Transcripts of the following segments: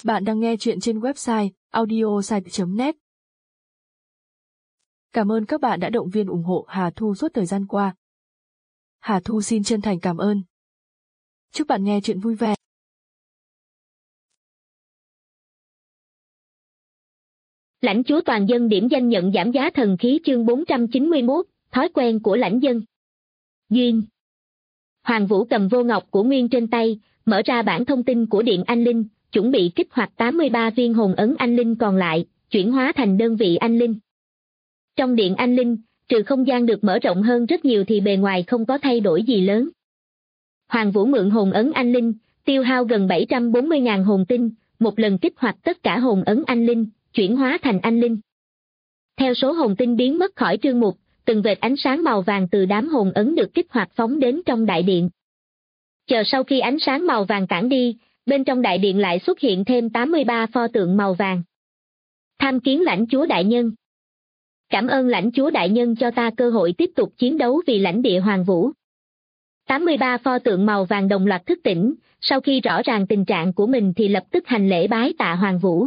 Bạn đang nghe chuyện trên website audiosite.net. Cảm ơn các bạn đã động viên ủng hộ Hà Thu suốt thời gian qua. Hà Thu xin chân thành cảm ơn. Chúc bạn nghe chuyện vui vẻ. Lãnh chúa toàn dân điểm danh nhận giảm giá thần khí chương 491, thói quen của lãnh dân. Duyên. Hoàng Vũ cầm vô ngọc của Nguyên trên tay, mở ra bản thông tin của Điện Anh Linh, chuẩn bị kích hoạt 83 viên hồn ấn Anh Linh còn lại, chuyển hóa thành đơn vị Anh Linh. Trong Điện Anh Linh, trừ không gian được mở rộng hơn rất nhiều thì bề ngoài không có thay đổi gì lớn. Hoàng Vũ mượn hồn ấn Anh Linh, tiêu hao gần 740.000 hồn tinh, một lần kích hoạt tất cả hồn ấn Anh Linh, chuyển hóa thành Anh Linh. Theo số hồn tinh biến mất khỏi trương mục, từng vệt ánh sáng màu vàng từ đám hồn ấn được kích hoạt phóng đến trong đại điện. Chờ sau khi ánh sáng màu vàng tản đi, bên trong đại điện lại xuất hiện thêm 83 pho tượng màu vàng. Tham kiến lãnh chúa đại nhân. Cảm ơn lãnh chúa đại nhân cho ta cơ hội tiếp tục chiến đấu vì lãnh địa Hoàng Vũ. 83 pho tượng màu vàng đồng loạt thức tỉnh, sau khi rõ ràng tình trạng của mình thì lập tức hành lễ bái tạ Hoàng Vũ.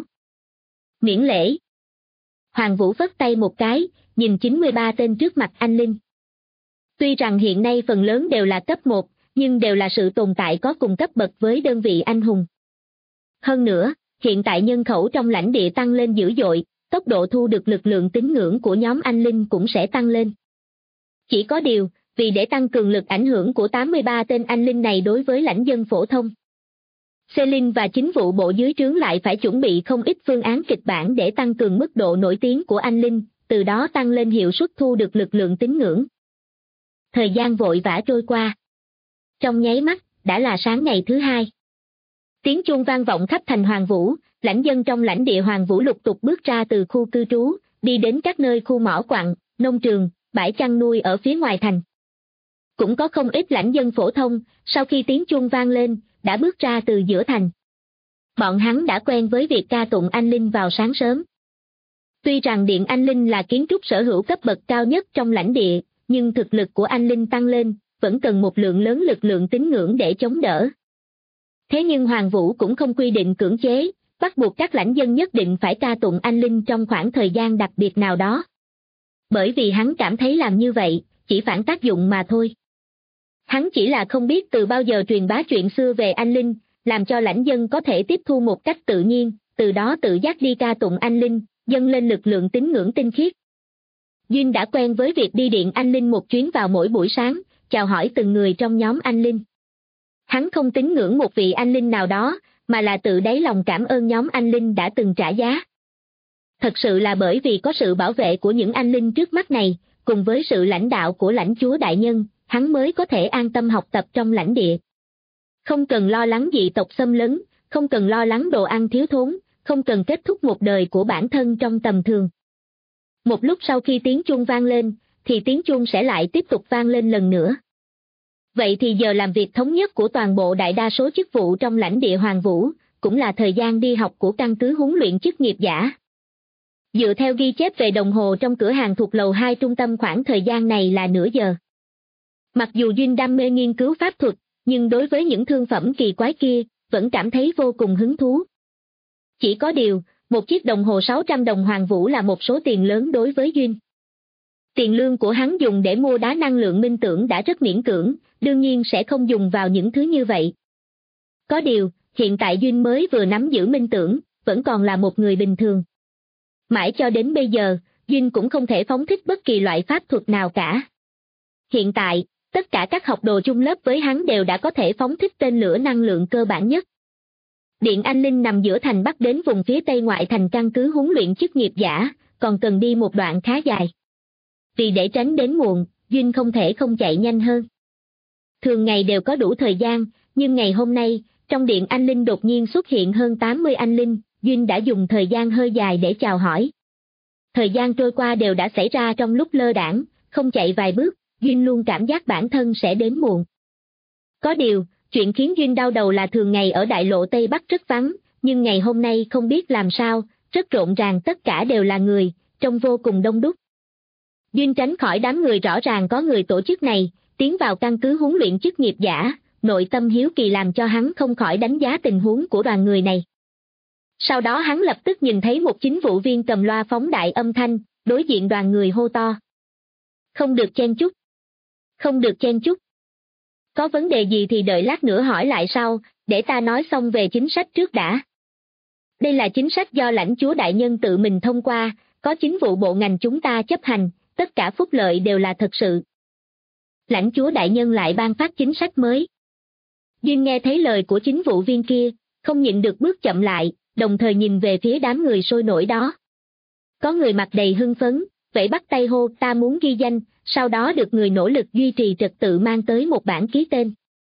Miễn lễ. Hoàng Vũ phất tay một cái, nhìn 93 tên trước mặt anh Linh. Tuy rằng hiện nay phần lớn đều là cấp 1, nhưng đều là sự tồn tại có cùng cấp bậc với đơn vị anh hùng. Hơn nữa, hiện tại nhân khẩu trong lãnh địa tăng lên dữ dội, tốc độ thu được lực lượng tín ngưỡng của nhóm anh Linh cũng sẽ tăng lên. Chỉ có điều, vì để tăng cường lực ảnh hưởng của 83 tên anh Linh này đối với lãnh dân phổ thông, Celine và chính vụ bộ dưới trướng lại phải chuẩn bị không ít phương án kịch bản để tăng cường mức độ nổi tiếng của anh Linh, từ đó tăng lên hiệu suất thu được lực lượng tín ngưỡng. Thời gian vội vã trôi qua. Trong nháy mắt, đã là sáng ngày thứ hai. Tiếng chuông vang vọng khắp thành Hoàng Vũ, lãnh dân trong lãnh địa Hoàng Vũ lục tục bước ra từ khu cư trú, đi đến các nơi khu mỏ quặng, nông trường, bãi chăn nuôi ở phía ngoài thành. Cũng có không ít lãnh dân phổ thông, sau khi tiếng chuông vang lên, đã bước ra từ giữa thành. Bọn hắn đã quen với việc ca tụng Anh Linh vào sáng sớm. Tuy rằng Điện Anh Linh là kiến trúc sở hữu cấp bậc cao nhất trong lãnh địa, nhưng thực lực của Anh Linh tăng lên, vẫn cần một lượng lớn lực lượng tín ngưỡng để chống đỡ. Thế nhưng Hoàng Vũ cũng không quy định cưỡng chế, bắt buộc các lãnh dân nhất định phải ca tụng Anh Linh trong khoảng thời gian đặc biệt nào đó. Bởi vì hắn cảm thấy làm như vậy, chỉ phản tác dụng mà thôi. Hắn chỉ là không biết từ bao giờ truyền bá chuyện xưa về Anh Linh, làm cho lãnh dân có thể tiếp thu một cách tự nhiên, từ đó tự giác đi ca tụng Anh Linh, dâng lên lực lượng tín ngưỡng tinh khiết. Duyên đã quen với việc đi Điện Anh Linh một chuyến vào mỗi buổi sáng, chào hỏi từng người trong nhóm Anh Linh. Hắn không tín ngưỡng một vị Anh Linh nào đó, mà là tự đáy lòng cảm ơn nhóm Anh Linh đã từng trả giá. Thật sự là bởi vì có sự bảo vệ của những Anh Linh trước mắt này, cùng với sự lãnh đạo của lãnh chúa đại nhân, hắn mới có thể an tâm học tập trong lãnh địa. Không cần lo lắng dị tộc xâm lấn, không cần lo lắng đồ ăn thiếu thốn, không cần kết thúc một đời của bản thân trong tầm thường. Một lúc sau khi tiếng chuông vang lên, thì tiếng chuông sẽ lại tiếp tục vang lên lần nữa. Vậy thì giờ làm việc thống nhất của toàn bộ đại đa số chức vụ trong lãnh địa Hoàng Vũ, cũng là thời gian đi học của căn cứ huấn luyện chức nghiệp giả. Dựa theo ghi chép về đồng hồ trong cửa hàng thuộc lầu 2 trung tâm khoảng thời gian này là nửa giờ. Mặc dù Duyên đam mê nghiên cứu pháp thuật, nhưng đối với những thương phẩm kỳ quái kia, vẫn cảm thấy vô cùng hứng thú. Chỉ có điều, một chiếc đồng hồ 600 đồng Hoàng Vũ là một số tiền lớn đối với Duyên. Tiền lương của hắn dùng để mua đá năng lượng minh tưởng đã rất miễn cưỡng, đương nhiên sẽ không dùng vào những thứ như vậy. Có điều, hiện tại Duyên mới vừa nắm giữ minh tưởng, vẫn còn là một người bình thường. Mãi cho đến bây giờ, Duyên cũng không thể phóng thích bất kỳ loại pháp thuật nào cả. Hiện tại, tất cả các học đồ chung lớp với hắn đều đã có thể phóng thích tên lửa năng lượng cơ bản nhất. Điện Anh Linh nằm giữa thành Bắc đến vùng phía tây ngoại thành căn cứ huấn luyện chức nghiệp giả, còn cần đi một đoạn khá dài. Vì để tránh đến muộn, Duyên không thể không chạy nhanh hơn. Thường ngày đều có đủ thời gian, nhưng ngày hôm nay, trong Điện Anh Linh đột nhiên xuất hiện hơn 80 anh Linh, Duyên đã dùng thời gian hơi dài để chào hỏi. Thời gian trôi qua đều đã xảy ra trong lúc lơ đãng, không chạy vài bước, Duyên luôn cảm giác bản thân sẽ đến muộn. Có điều, chuyện khiến Duyên đau đầu là thường ngày ở đại lộ Tây Bắc rất vắng, nhưng ngày hôm nay không biết làm sao, rất rộn ràng, tất cả đều là người, trông vô cùng đông đúc. Duyên tránh khỏi đám người rõ ràng có người tổ chức này, tiến vào căn cứ huấn luyện chức nghiệp giả, nội tâm hiếu kỳ làm cho hắn không khỏi đánh giá tình huống của đoàn người này. Sau đó hắn lập tức nhìn thấy một chính vụ viên cầm loa phóng đại âm thanh, đối diện đoàn người hô to. Không được chen chúc. Không được chen chúc. Có vấn đề gì thì đợi lát nữa hỏi lại sau, để ta nói xong về chính sách trước đã. Đây là chính sách do lãnh chúa đại nhân tự mình thông qua, có chính vụ bộ ngành chúng ta chấp hành, tất cả phúc lợi đều là thật sự. Lãnh chúa đại nhân lại ban phát chính sách mới. Duyên nghe thấy lời của chính vụ viên kia, không nhịn được bước chậm lại, đồng thời nhìn về phía đám người sôi nổi đó. Có người mặt đầy hưng phấn, vẫy bắt tay hô ta muốn ghi danh, sau đó được người nỗ lực duy trì trật tự mang tới một bản ký tên.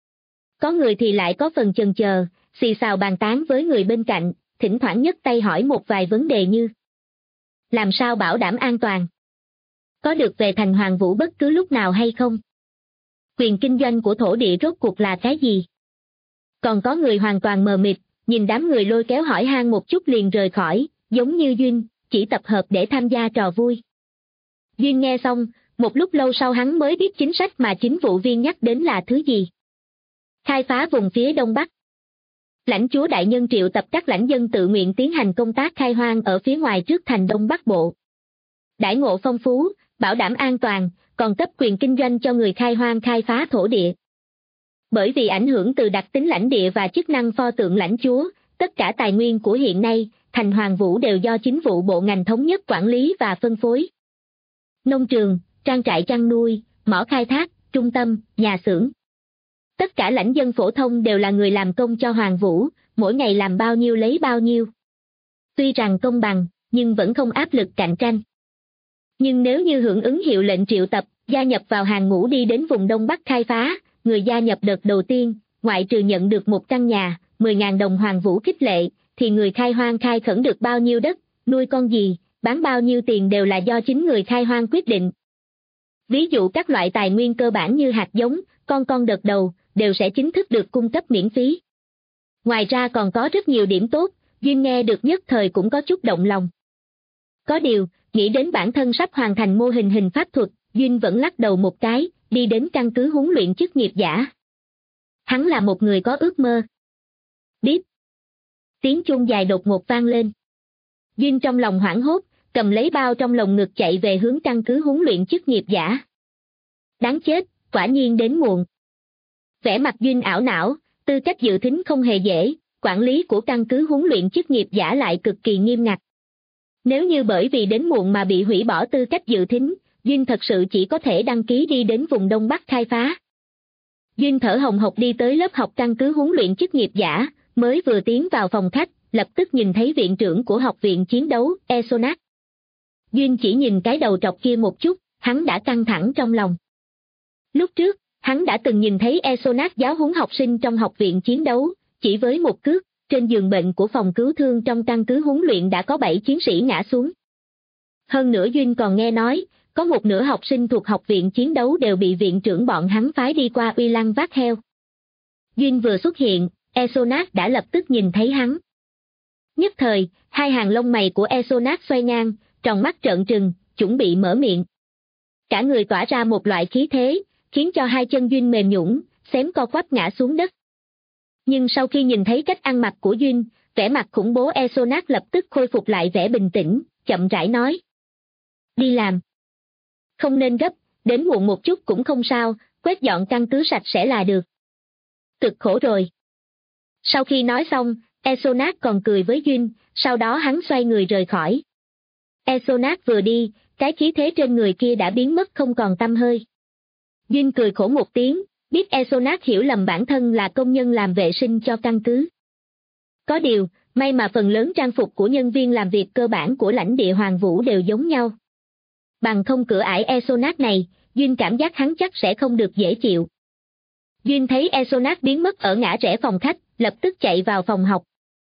Có người thì lại có phần chần chờ, xì xào bàn tán với người bên cạnh, thỉnh thoảng nhấc tay hỏi một vài vấn đề như: làm sao bảo đảm an toàn? Có được về thành Hoàng Vũ bất cứ lúc nào hay không? Quyền kinh doanh của thổ địa rốt cuộc là cái gì? Còn có người hoàn toàn mờ mịt, nhìn đám người lôi kéo hỏi han một chút liền rời khỏi, giống như Duyên, chỉ tập hợp để tham gia trò vui. Duyên nghe xong, một lúc lâu sau hắn mới biết chính sách mà chính vụ viên nhắc đến là thứ gì. Khai phá vùng phía Đông Bắc. Lãnh chúa đại nhân triệu tập các lãnh dân tự nguyện tiến hành công tác khai hoang ở phía ngoài trước thành Đông Bắc Bộ. Đãi ngộ phong phú, bảo đảm an toàn, còn cấp quyền kinh doanh cho người khai hoang khai phá thổ địa. Bởi vì ảnh hưởng từ đặc tính lãnh địa và chức năng pho tượng lãnh chúa, tất cả tài nguyên của hiện nay, thành Hoàng Vũ đều do chính vụ bộ ngành thống nhất quản lý và phân phối. Nông trường, trang trại chăn nuôi, mỏ khai thác, trung tâm, nhà xưởng. Tất cả lãnh dân phổ thông đều là người làm công cho Hoàng Vũ, mỗi ngày làm bao nhiêu lấy bao nhiêu. Tuy rằng công bằng, nhưng vẫn không áp lực cạnh tranh. Nhưng nếu như hưởng ứng hiệu lệnh triệu tập, gia nhập vào hàng ngũ đi đến vùng Đông Bắc khai phá, người gia nhập đợt đầu tiên, ngoại trừ nhận được một căn nhà, 10.000 đồng Hoàng Vũ khích lệ, thì người khai hoang khai khẩn được bao nhiêu đất, nuôi con gì, bán bao nhiêu tiền đều là do chính người khai hoang quyết định. Ví dụ các loại tài nguyên cơ bản như hạt giống, con đợt đầu, đều sẽ chính thức được cung cấp miễn phí. Ngoài ra còn có rất nhiều điểm tốt, Duyên nghe được nhất thời cũng có chút động lòng. Có điều, nghĩ đến bản thân sắp hoàn thành mô hình hình pháp thuật, Duyên vẫn lắc đầu một cái, đi đến căn cứ huấn luyện chức nghiệp giả. Hắn là một người có ước mơ. Điếp. Tiếng chuông dài đột ngột vang lên. Duyên trong lòng hoảng hốt, cầm lấy bao trong lồng ngực chạy về hướng căn cứ huấn luyện chức nghiệp giả. Đáng chết, quả nhiên đến muộn. Vẻ mặt Duyên ảo não, tư cách dự thính không hề dễ, quản lý của căn cứ huấn luyện chức nghiệp giả lại cực kỳ nghiêm ngặt. Nếu như bởi vì đến muộn mà bị hủy bỏ tư cách dự thính, Duyên thật sự chỉ có thể đăng ký đi đến vùng Đông Bắc khai phá. Duyên thở hồng hộc đi tới lớp học căn cứ huấn luyện chức nghiệp giả, mới vừa tiến vào phòng khách, lập tức nhìn thấy viện trưởng của học viện chiến đấu, Esonac. Duyên chỉ nhìn cái đầu trọc kia một chút, hắn đã căng thẳng trong lòng. Lúc trước, hắn đã từng nhìn thấy Esonac giáo huấn học sinh trong học viện chiến đấu, chỉ với một cước, trên giường bệnh của phòng cứu thương trong căn cứ huấn luyện đã có 7 chiến sĩ ngã xuống. Hơn nữa Duyên còn nghe nói, có một nửa học sinh thuộc học viện chiến đấu đều bị viện trưởng bọn hắn phái đi qua uy lăng vác heo. Duyên vừa xuất hiện, Esonac đã lập tức nhìn thấy hắn. Nhất thời, hai hàng lông mày của Esonac xoay ngang, tròn mắt trợn trừng, chuẩn bị mở miệng. Cả người tỏa ra một loại khí thế, khiến cho hai chân Duyên mềm nhũn, xém co quắp ngã xuống đất. Nhưng sau khi nhìn thấy cách ăn mặc của Duyên, vẻ mặt khủng bố Esonac lập tức khôi phục lại vẻ bình tĩnh, chậm rãi nói. Đi làm. Không nên gấp, đến muộn một chút cũng không sao, quét dọn căn cứ sạch sẽ là được. Cực khổ rồi. Sau khi nói xong, Esonac còn cười với Duyên, sau đó hắn xoay người rời khỏi. Esonac vừa đi, cái khí thế trên người kia đã biến mất không còn tăm hơi. Duyên cười khổ một tiếng, biết Esonac hiểu lầm bản thân là công nhân làm vệ sinh cho căn cứ. Có điều, may mà phần lớn trang phục của nhân viên làm việc cơ bản của lãnh địa Hoàng Vũ đều giống nhau. Bằng không cửa ải Esonac này, Duyên cảm giác hắn chắc sẽ không được dễ chịu. Duyên thấy Esonac biến mất ở ngã rẽ phòng khách, lập tức chạy vào phòng học.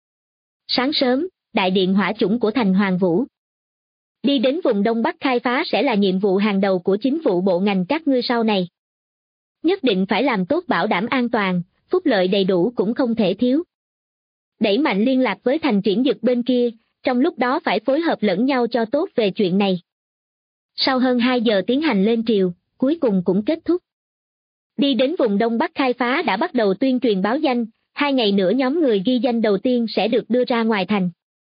Sáng sớm, đại điện hỏa chủng của thành Hoàng Vũ. Đi đến vùng Đông Bắc khai phá sẽ là nhiệm vụ hàng đầu của chính vụ bộ ngành các ngươi sau này. Nhất định phải làm tốt bảo đảm an toàn, phúc lợi đầy đủ cũng không thể thiếu. Đẩy mạnh liên lạc với thành Triển Dực bên kia, trong lúc đó phải phối hợp lẫn nhau cho tốt về chuyện này. Sau hơn 2 giờ tiến hành lên triều, cuối cùng cũng kết thúc. Đi đến vùng Đông Bắc khai phá đã bắt đầu tuyên truyền báo danh, 2 ngày nữa nhóm người ghi danh đầu tiên sẽ được đưa ra ngoài thành.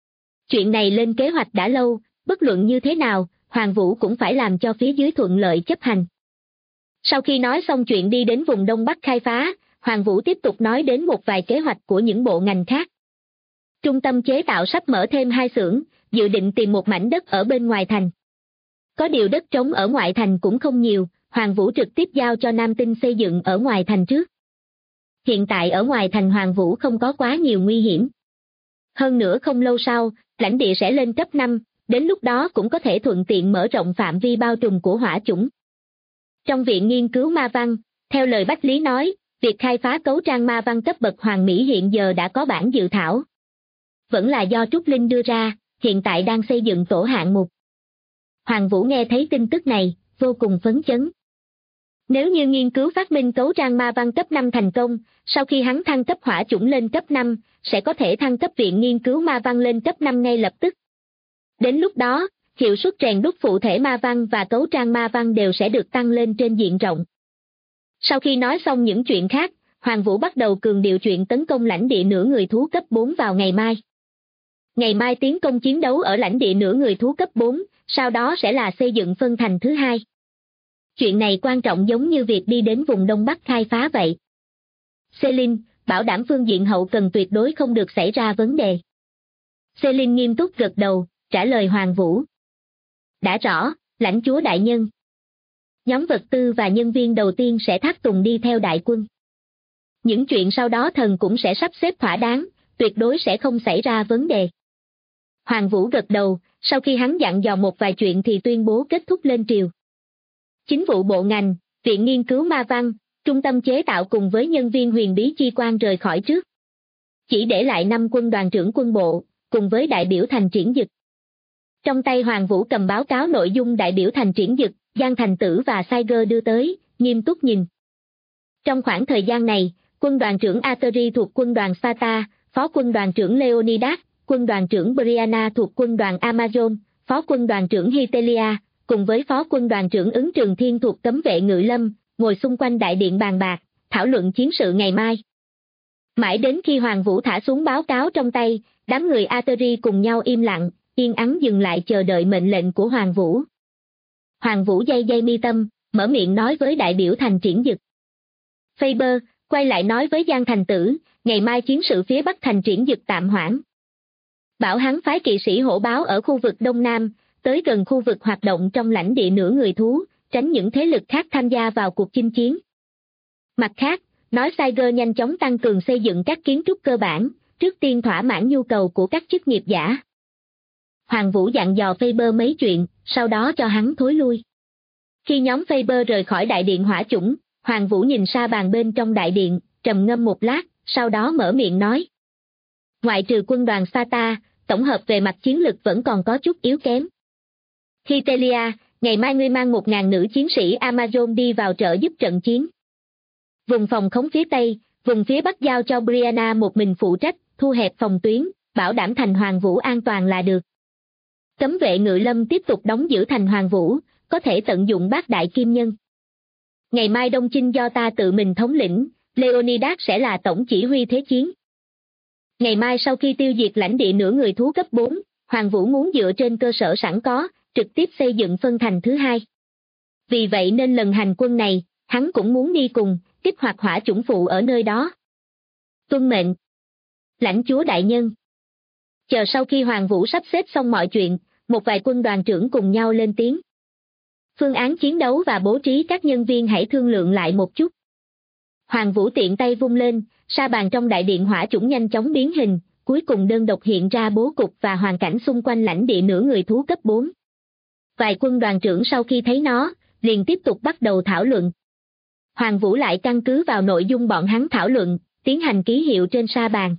Chuyện này lên kế hoạch đã lâu, bất luận như thế nào, Hoàng Vũ cũng phải làm cho phía dưới thuận lợi chấp hành. Sau khi nói xong chuyện đi đến vùng Đông Bắc khai phá, Hoàng Vũ tiếp tục nói đến một vài kế hoạch của những bộ ngành khác. Trung tâm chế tạo sắp mở thêm 2 xưởng, dự định tìm một mảnh đất ở bên ngoài thành. Có điều đất trống ở ngoại thành cũng không nhiều, Hoàng Vũ trực tiếp giao cho Nam Tinh xây dựng ở ngoài thành trước. Hiện tại ở ngoài thành Hoàng Vũ không có quá nhiều nguy hiểm. Hơn nữa không lâu sau, lãnh địa sẽ lên cấp 5, đến lúc đó cũng có thể thuận tiện mở rộng phạm vi bao trùm của hỏa chủng. Trong viện nghiên cứu ma văn, theo lời Bách Lý nói, việc khai phá cấu trang ma văn cấp bậc hoàn mỹ hiện giờ đã có bản dự thảo. Vẫn là do Trúc Linh đưa ra, hiện tại đang xây dựng tổ hạng mục. Hoàng Vũ nghe thấy tin tức này, vô cùng phấn chấn. Nếu như nghiên cứu phát minh cấu trang ma văn cấp 5 thành công, sau khi hắn thăng cấp hỏa chủng lên cấp 5, sẽ có thể thăng cấp viện nghiên cứu ma văn lên cấp 5 ngay lập tức. Đến lúc đó, hiệu suất rèn đúc phụ thể ma văn và cấu trang ma văn đều sẽ được tăng lên trên diện rộng. Sau khi nói xong những chuyện khác, Hoàng Vũ bắt đầu cường điệu chuyện tấn công lãnh địa nửa người thú cấp 4 vào ngày mai. Ngày mai tiến công chiến đấu ở lãnh địa nửa người thú cấp 4, sau đó sẽ là xây dựng phân thành thứ 2. Chuyện này quan trọng giống như việc đi đến vùng Đông Bắc khai phá vậy. Celine, bảo đảm phương diện hậu cần tuyệt đối không được xảy ra vấn đề. Celine nghiêm túc gật đầu, trả lời Hoàng Vũ. Đã rõ, lãnh chúa đại nhân. Nhóm vật tư và nhân viên đầu tiên sẽ thác tùng đi theo đại quân. Những chuyện sau đó thần cũng sẽ sắp xếp thỏa đáng, tuyệt đối sẽ không xảy ra vấn đề. Hoàng Vũ gật đầu, sau khi hắn dặn dò một vài chuyện thì tuyên bố kết thúc lên triều. Chính vụ bộ ngành, viện nghiên cứu ma văn, trung tâm chế tạo cùng với nhân viên huyền bí chi quan rời khỏi trước. Chỉ để lại 5 quân đoàn trưởng quân bộ, cùng với đại biểu thành triển dực. Trong tay Hoàng Vũ cầm báo cáo nội dung đại biểu thành triển dực, Giang Thành Tử và Saiger đưa tới, nghiêm túc nhìn. Trong khoảng thời gian này, quân đoàn trưởng Ateri thuộc quân đoàn Sparta, phó quân đoàn trưởng Leonidas, quân đoàn trưởng Brianna thuộc quân đoàn Amazon, phó quân đoàn trưởng Hitelia, cùng với phó quân đoàn trưởng Ứng Trường Thiên thuộc cấm vệ Ngự Lâm, ngồi xung quanh đại điện bàn bạc, thảo luận chiến sự ngày mai. Mãi đến khi Hoàng Vũ thả xuống báo cáo trong tay, đám người Ateri cùng nhau im lặng, yên ắng dừng lại chờ đợi mệnh lệnh của Hoàng Vũ. Hoàng Vũ day mi tâm, mở miệng nói với đại biểu thành triển dực. Faber, quay lại nói với Giang Thành Tử, ngày mai chiến sự phía Bắc thành triển dực tạm hoãn. Bảo hắn phái kỵ sĩ hổ báo ở khu vực Đông Nam, tới gần khu vực hoạt động trong lãnh địa nửa người thú, tránh những thế lực khác tham gia vào cuộc chinh chiến. Mặt khác, nói Saiger nhanh chóng tăng cường xây dựng các kiến trúc cơ bản, trước tiên thỏa mãn nhu cầu của các chức nghiệp giả. Hoàng Vũ dặn dò Faber mấy chuyện, sau đó cho hắn thối lui. Khi nhóm Faber rời khỏi đại điện hỏa chủng, Hoàng Vũ nhìn sa bàn bên trong đại điện, trầm ngâm một lát, sau đó mở miệng nói. Ngoại trừ quân đoàn Sparta, tổng hợp về mặt chiến lực vẫn còn có chút yếu kém. Hitelia, ngày mai ngươi mang 1.000 nữ chiến sĩ Amazon đi vào trợ giúp trận chiến. Vùng phòng khống phía Tây, vùng phía Bắc giao cho Brianna một mình phụ trách, thu hẹp phòng tuyến, bảo đảm thành Hoàng Vũ an toàn là được. Cấm vệ Ngự Lâm tiếp tục đóng giữ thành Hoàng Vũ, có thể tận dụng bát đại kim nhân. Ngày mai Đông Chinh do ta tự mình thống lĩnh, Leonidas sẽ là tổng chỉ huy thế chiến. Ngày mai sau khi tiêu diệt lãnh địa nửa người thú cấp 4, Hoàng Vũ muốn dựa trên cơ sở sẵn có, trực tiếp xây dựng phân thành thứ 2. Vì vậy nên lần hành quân này, hắn cũng muốn đi cùng, kích hoạt hỏa chủng phụ ở nơi đó. Tuân mệnh. Lãnh chúa đại nhân. Chờ sau khi Hoàng Vũ sắp xếp xong mọi chuyện, một vài quân đoàn trưởng cùng nhau lên tiếng. Phương án chiến đấu và bố trí các nhân viên hãy thương lượng lại một chút. Hoàng Vũ tiện tay vung lên, sa bàn trong đại điện hỏa chủng nhanh chóng biến hình, cuối cùng đơn độc hiện ra bố cục và hoàn cảnh xung quanh lãnh địa nửa người thú cấp 4. Vài quân đoàn trưởng sau khi thấy nó, liền tiếp tục bắt đầu thảo luận. Hoàng Vũ lại căn cứ vào nội dung bọn hắn thảo luận, tiến hành ký hiệu trên sa bàn.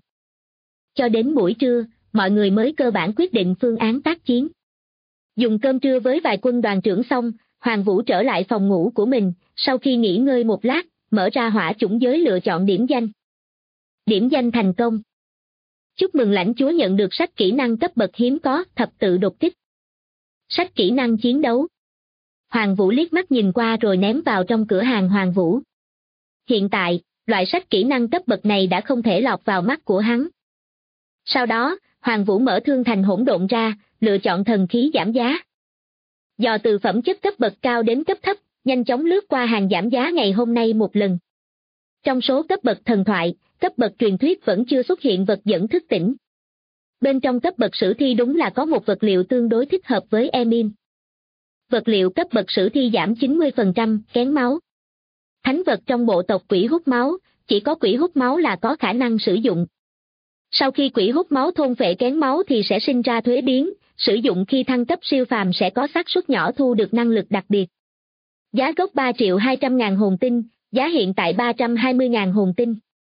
Cho đến buổi trưa, mọi người mới cơ bản quyết định phương án tác chiến. Dùng cơm trưa với vài quân đoàn trưởng xong, Hoàng Vũ trở lại phòng ngủ của mình, sau khi nghỉ ngơi một lát, mở ra hỏa chủng giới lựa chọn điểm danh. Điểm danh thành công. Chúc mừng lãnh chúa nhận được sách kỹ năng cấp bậc hiếm có, thập tự đột kích. Sách kỹ năng chiến đấu. Hoàng Vũ liếc mắt nhìn qua rồi ném vào trong cửa hàng Hoàng Vũ. Hiện tại, loại sách kỹ năng cấp bậc này đã không thể lọt vào mắt của hắn. Sau đó, Hoàng Vũ mở thương thành hỗn độn ra, lựa chọn thần khí giảm giá. Dò từ phẩm chất cấp bậc cao đến cấp thấp, nhanh chóng lướt qua hàng giảm giá ngày hôm nay một lần. Trong số cấp bậc thần thoại, cấp bậc truyền thuyết vẫn chưa xuất hiện vật dẫn thức tỉnh. Bên trong cấp bậc sử thi đúng là có một vật liệu tương đối thích hợp với Emin. Vật liệu cấp bậc sử thi giảm 90%, kén máu. Thánh vật trong bộ tộc quỷ hút máu, chỉ có quỷ hút máu là có khả năng sử dụng. Sau khi quỷ hút máu thôn phệ kén máu thì sẽ sinh ra thuế biến, sử dụng khi thăng cấp siêu phàm sẽ có xác suất nhỏ thu được năng lực đặc biệt. Giá gốc 3.200.000 hồn tinh, giá hiện tại 320.000 hồn tinh.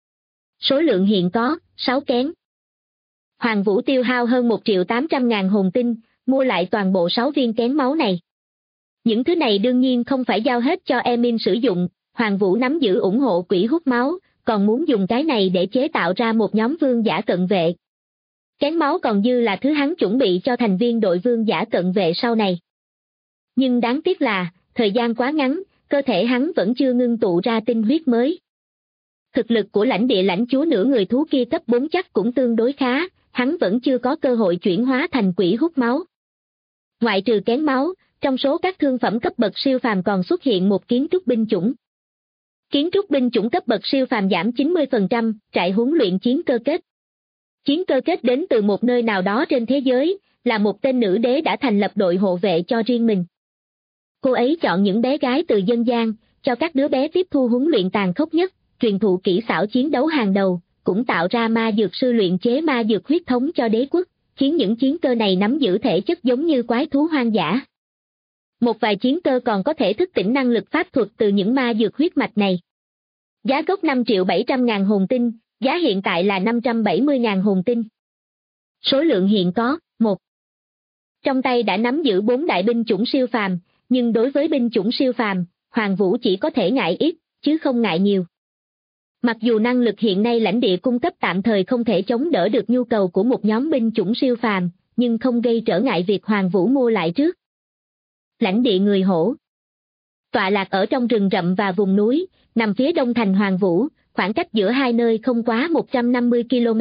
Số lượng hiện có, 6 kén. Hoàng Vũ tiêu hao hơn 1.800.000 hồn tinh, mua lại toàn bộ 6 viên kén máu này. Những thứ này đương nhiên không phải giao hết cho Emin sử dụng, Hoàng Vũ nắm giữ ủng hộ quỷ hút máu, còn muốn dùng cái này để chế tạo ra một nhóm vương giả cận vệ. Kén máu còn dư là thứ hắn chuẩn bị cho thành viên đội vương giả cận vệ sau này. Nhưng đáng tiếc là, thời gian quá ngắn, cơ thể hắn vẫn chưa ngưng tụ ra tinh huyết mới. Thực lực của lãnh địa lãnh chúa nửa người thú kia cấp 4 chắc cũng tương đối khá, hắn vẫn chưa có cơ hội chuyển hóa thành quỷ hút máu. Ngoại trừ kén máu, trong số các thương phẩm cấp bậc siêu phàm còn xuất hiện một kiến trúc binh chủng. Kiến trúc binh chủng cấp bậc siêu phàm giảm 90%, trại huấn luyện chiến cơ kết. Chiến cơ kết đến từ một nơi nào đó trên thế giới, là một tên nữ đế đã thành lập đội hộ vệ cho riêng mình. Cô ấy chọn những bé gái từ dân gian, cho các đứa bé tiếp thu huấn luyện tàn khốc nhất, truyền thụ kỹ xảo chiến đấu hàng đầu, cũng tạo ra ma dược sư luyện chế ma dược huyết thống cho đế quốc, khiến những chiến cơ này nắm giữ thể chất giống như quái thú hoang dã. Một vài chiến cơ còn có thể thức tỉnh năng lực pháp thuật từ những ma dược huyết mạch này. Giá gốc 5.700.000 hồn tinh, giá hiện tại là 570.000 hồn tinh. Số lượng hiện có, 1. Trong tay đã nắm giữ 4 đại binh chủng siêu phàm, nhưng đối với binh chủng siêu phàm, Hoàng Vũ chỉ có thể ngại ít, chứ không ngại nhiều. Mặc dù năng lực hiện nay lãnh địa cung cấp tạm thời không thể chống đỡ được nhu cầu của một nhóm binh chủng siêu phàm, nhưng không gây trở ngại việc Hoàng Vũ mua lại trước. Lãnh địa người hổ. Tọa lạc ở trong rừng rậm và vùng núi, nằm phía đông thành Hoàng Vũ, khoảng cách giữa hai nơi không quá 150 km.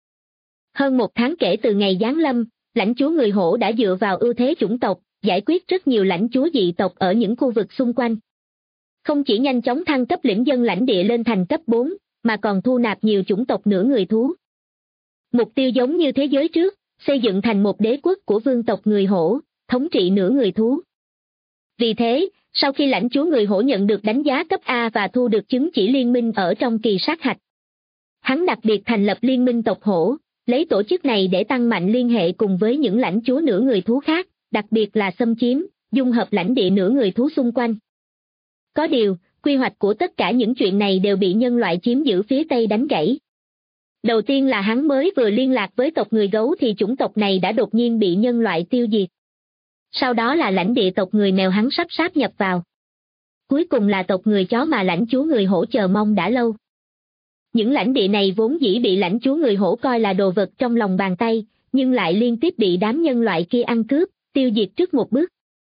Hơn một tháng kể từ ngày giáng lâm, lãnh chúa người hổ đã dựa vào ưu thế chủng tộc, giải quyết rất nhiều lãnh chúa dị tộc ở những khu vực xung quanh. Không chỉ nhanh chóng thăng cấp lĩnh dân lãnh địa lên thành cấp 4, mà còn thu nạp nhiều chủng tộc nửa người thú. Mục tiêu giống như thế giới trước, xây dựng thành một đế quốc của vương tộc người hổ, thống trị nửa người thú. Vì thế, sau khi lãnh chúa người hổ nhận được đánh giá cấp A và thu được chứng chỉ liên minh ở trong kỳ sát hạch, hắn đặc biệt thành lập liên minh tộc hổ, lấy tổ chức này để tăng mạnh liên hệ cùng với những lãnh chúa nửa người thú khác, đặc biệt là xâm chiếm, dung hợp lãnh địa nửa người thú xung quanh. Có điều, quy hoạch của tất cả những chuyện này đều bị nhân loại chiếm giữ phía Tây đánh gãy. Đầu tiên là hắn mới vừa liên lạc với tộc người gấu thì chủng tộc này đã đột nhiên bị nhân loại tiêu diệt. Sau đó là lãnh địa tộc người mèo hắn sắp sáp nhập vào. Cuối cùng là tộc người chó mà lãnh chúa người hổ chờ mong đã lâu. Những lãnh địa này vốn dĩ bị lãnh chúa người hổ coi là đồ vật trong lòng bàn tay, nhưng lại liên tiếp bị đám nhân loại kia ăn cướp, tiêu diệt trước một bước.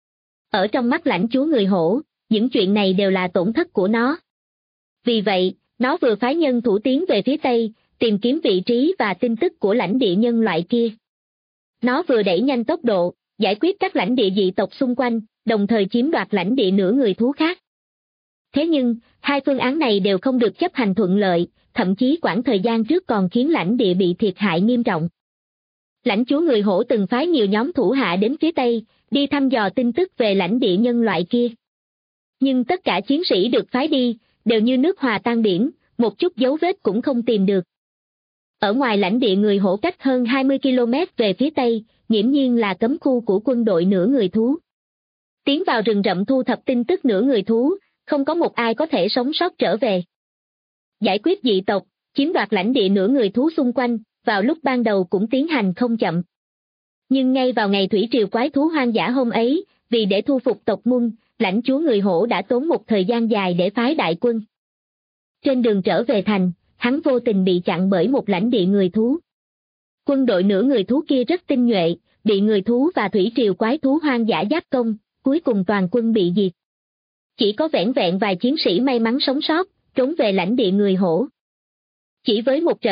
Ở trong mắt lãnh chúa người hổ, những chuyện này đều là tổn thất của nó. Vì vậy, nó vừa phái nhân thủ tiến về phía Tây, tìm kiếm vị trí và tin tức của lãnh địa nhân loại kia. Nó vừa đẩy nhanh tốc độ, giải quyết các lãnh địa dị tộc xung quanh, đồng thời chiếm đoạt lãnh địa nửa người thú khác. Thế nhưng, hai phương án này đều không được chấp hành thuận lợi, thậm chí quãng thời gian trước còn khiến lãnh địa bị thiệt hại nghiêm trọng. Lãnh chúa người hổ từng phái nhiều nhóm thủ hạ đến phía Tây, đi thăm dò tin tức về lãnh địa nhân loại kia. Nhưng tất cả chiến sĩ được phái đi, đều như nước hòa tan biển, một chút dấu vết cũng không tìm được. Ở ngoài lãnh địa người hổ cách hơn 20 km về phía Tây, nghiễm nhiên là cấm khu của quân đội nửa người thú. Tiến vào rừng rậm thu thập tin tức nửa người thú, không có một ai có thể sống sót trở về. Giải quyết dị tộc, chiếm đoạt lãnh địa nửa người thú xung quanh, vào lúc ban đầu cũng tiến hành không chậm. Nhưng ngay vào ngày thủy triều quái thú hoang dã hôm ấy, vì để thu phục tộc Mun, lãnh chúa người hổ đã tốn một thời gian dài để phái đại quân. Trên đường trở về thành, hắn vô tình bị chặn bởi một lãnh địa người thú. Quân đội nửa người thú kia rất tinh nhuệ, bị người thú và thủy triều quái thú hoang dã giáp công, cuối cùng toàn quân bị diệt. Chỉ có vẻn vẹn vài chiến sĩ may mắn sống sót, trốn về lãnh địa người hổ. Chỉ với một trận,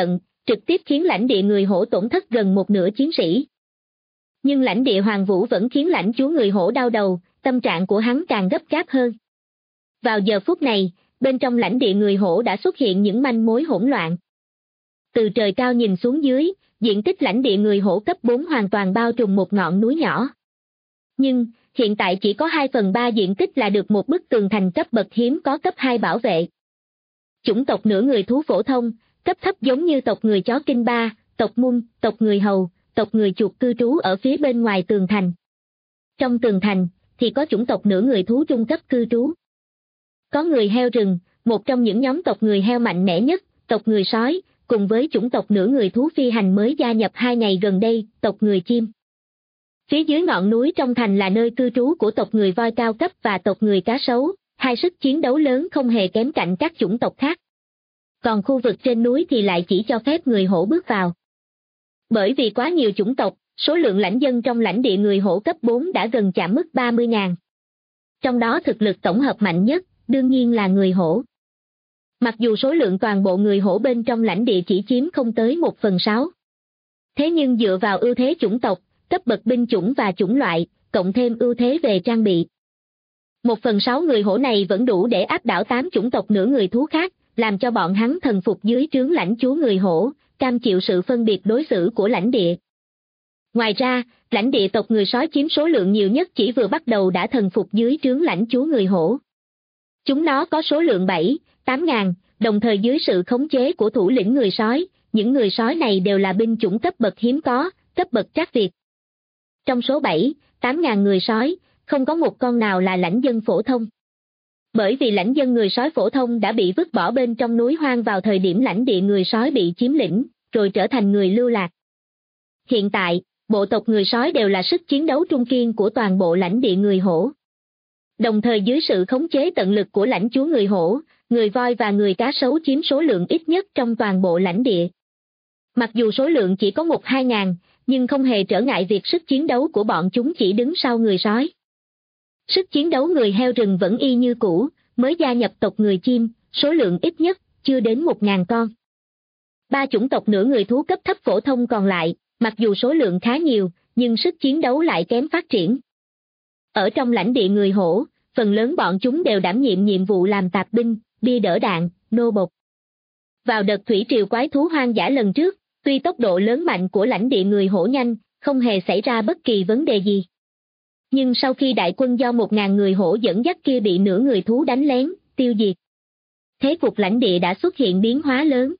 trực tiếp khiến lãnh địa người hổ tổn thất gần một nửa chiến sĩ. Nhưng lãnh địa Hoàng Vũ vẫn khiến lãnh chúa người hổ đau đầu, tâm trạng của hắn càng gấp gáp hơn. Vào giờ phút này, bên trong lãnh địa người hổ đã xuất hiện những manh mối hỗn loạn. Từ trời cao nhìn xuống dưới, diện tích lãnh địa người hổ cấp 4 hoàn toàn bao trùm một ngọn núi nhỏ. Nhưng, hiện tại chỉ có 2/3 diện tích là được một bức tường thành cấp bậc hiếm có cấp 2 bảo vệ. Chủng tộc nửa người thú phổ thông, cấp thấp giống như tộc người chó Kinh Ba, tộc Mun, tộc người hầu, tộc người chuột cư trú ở phía bên ngoài tường thành. Trong tường thành, thì có chủng tộc nửa người thú trung cấp cư trú. Có người heo rừng, một trong những nhóm tộc người heo mạnh mẽ nhất, tộc người sói, cùng với chủng tộc nửa người thú phi hành mới gia nhập 2 ngày gần đây, tộc người chim. Phía dưới ngọn núi trong thành là nơi cư trú của tộc người voi cao cấp và tộc người cá sấu, hai sức chiến đấu lớn không hề kém cạnh các chủng tộc khác. Còn khu vực trên núi thì lại chỉ cho phép người hổ bước vào. Bởi vì quá nhiều chủng tộc, số lượng lãnh dân trong lãnh địa người hổ cấp 4 đã gần chạm mức 30.000. Trong đó thực lực tổng hợp mạnh nhất, đương nhiên là người hổ. Mặc dù số lượng toàn bộ người hổ bên trong lãnh địa chỉ chiếm không tới 1/6. Thế nhưng dựa vào ưu thế chủng tộc, cấp bậc binh chủng và chủng loại, cộng thêm ưu thế về trang bị. 1/6 người hổ này vẫn đủ để áp đảo 8 chủng tộc nửa người thú khác, làm cho bọn hắn thần phục dưới trướng lãnh chúa người hổ, cam chịu sự phân biệt đối xử của lãnh địa. Ngoài ra, lãnh địa tộc người sói chiếm số lượng nhiều nhất chỉ vừa bắt đầu đã thần phục dưới trướng lãnh chúa người hổ. Chúng nó có số lượng 7-8 ngàn, đồng thời dưới sự khống chế của thủ lĩnh người sói, những người sói này đều là binh chủng cấp bậc hiếm có, cấp bậc trác Việt. Trong số 7-8 ngàn người sói, không có một con nào là lãnh dân phổ thông. Bởi vì lãnh dân người sói phổ thông đã bị vứt bỏ bên trong núi hoang vào thời điểm lãnh địa người sói bị chiếm lĩnh, rồi trở thành người lưu lạc. Hiện tại, bộ tộc người sói đều là sức chiến đấu trung kiên của toàn bộ lãnh địa người hổ. Đồng thời dưới sự khống chế tận lực của lãnh chúa người hổ, người voi và người cá sấu chiếm số lượng ít nhất trong toàn bộ lãnh địa. Mặc dù số lượng chỉ có 1-2 ngàn, nhưng không hề trở ngại việc sức chiến đấu của bọn chúng chỉ đứng sau người sói. Sức chiến đấu người heo rừng vẫn y như cũ, mới gia nhập tộc người chim, số lượng ít nhất, chưa đến 1.000 con. 3 chủng tộc nửa người thú cấp thấp phổ thông còn lại, mặc dù số lượng khá nhiều, nhưng sức chiến đấu lại kém phát triển. Ở trong lãnh địa người hổ, phần lớn bọn chúng đều đảm nhiệm nhiệm vụ làm tạp binh, bia đỡ đạn, nô bộc. Vào đợt thủy triều quái thú hoang dã lần trước, tuy tốc độ lớn mạnh của lãnh địa người hổ nhanh, không hề xảy ra bất kỳ vấn đề gì. Nhưng sau khi đại quân do 1.000 người hổ dẫn dắt kia bị nửa người thú đánh lén, tiêu diệt, thế cục lãnh địa đã xuất hiện biến hóa lớn.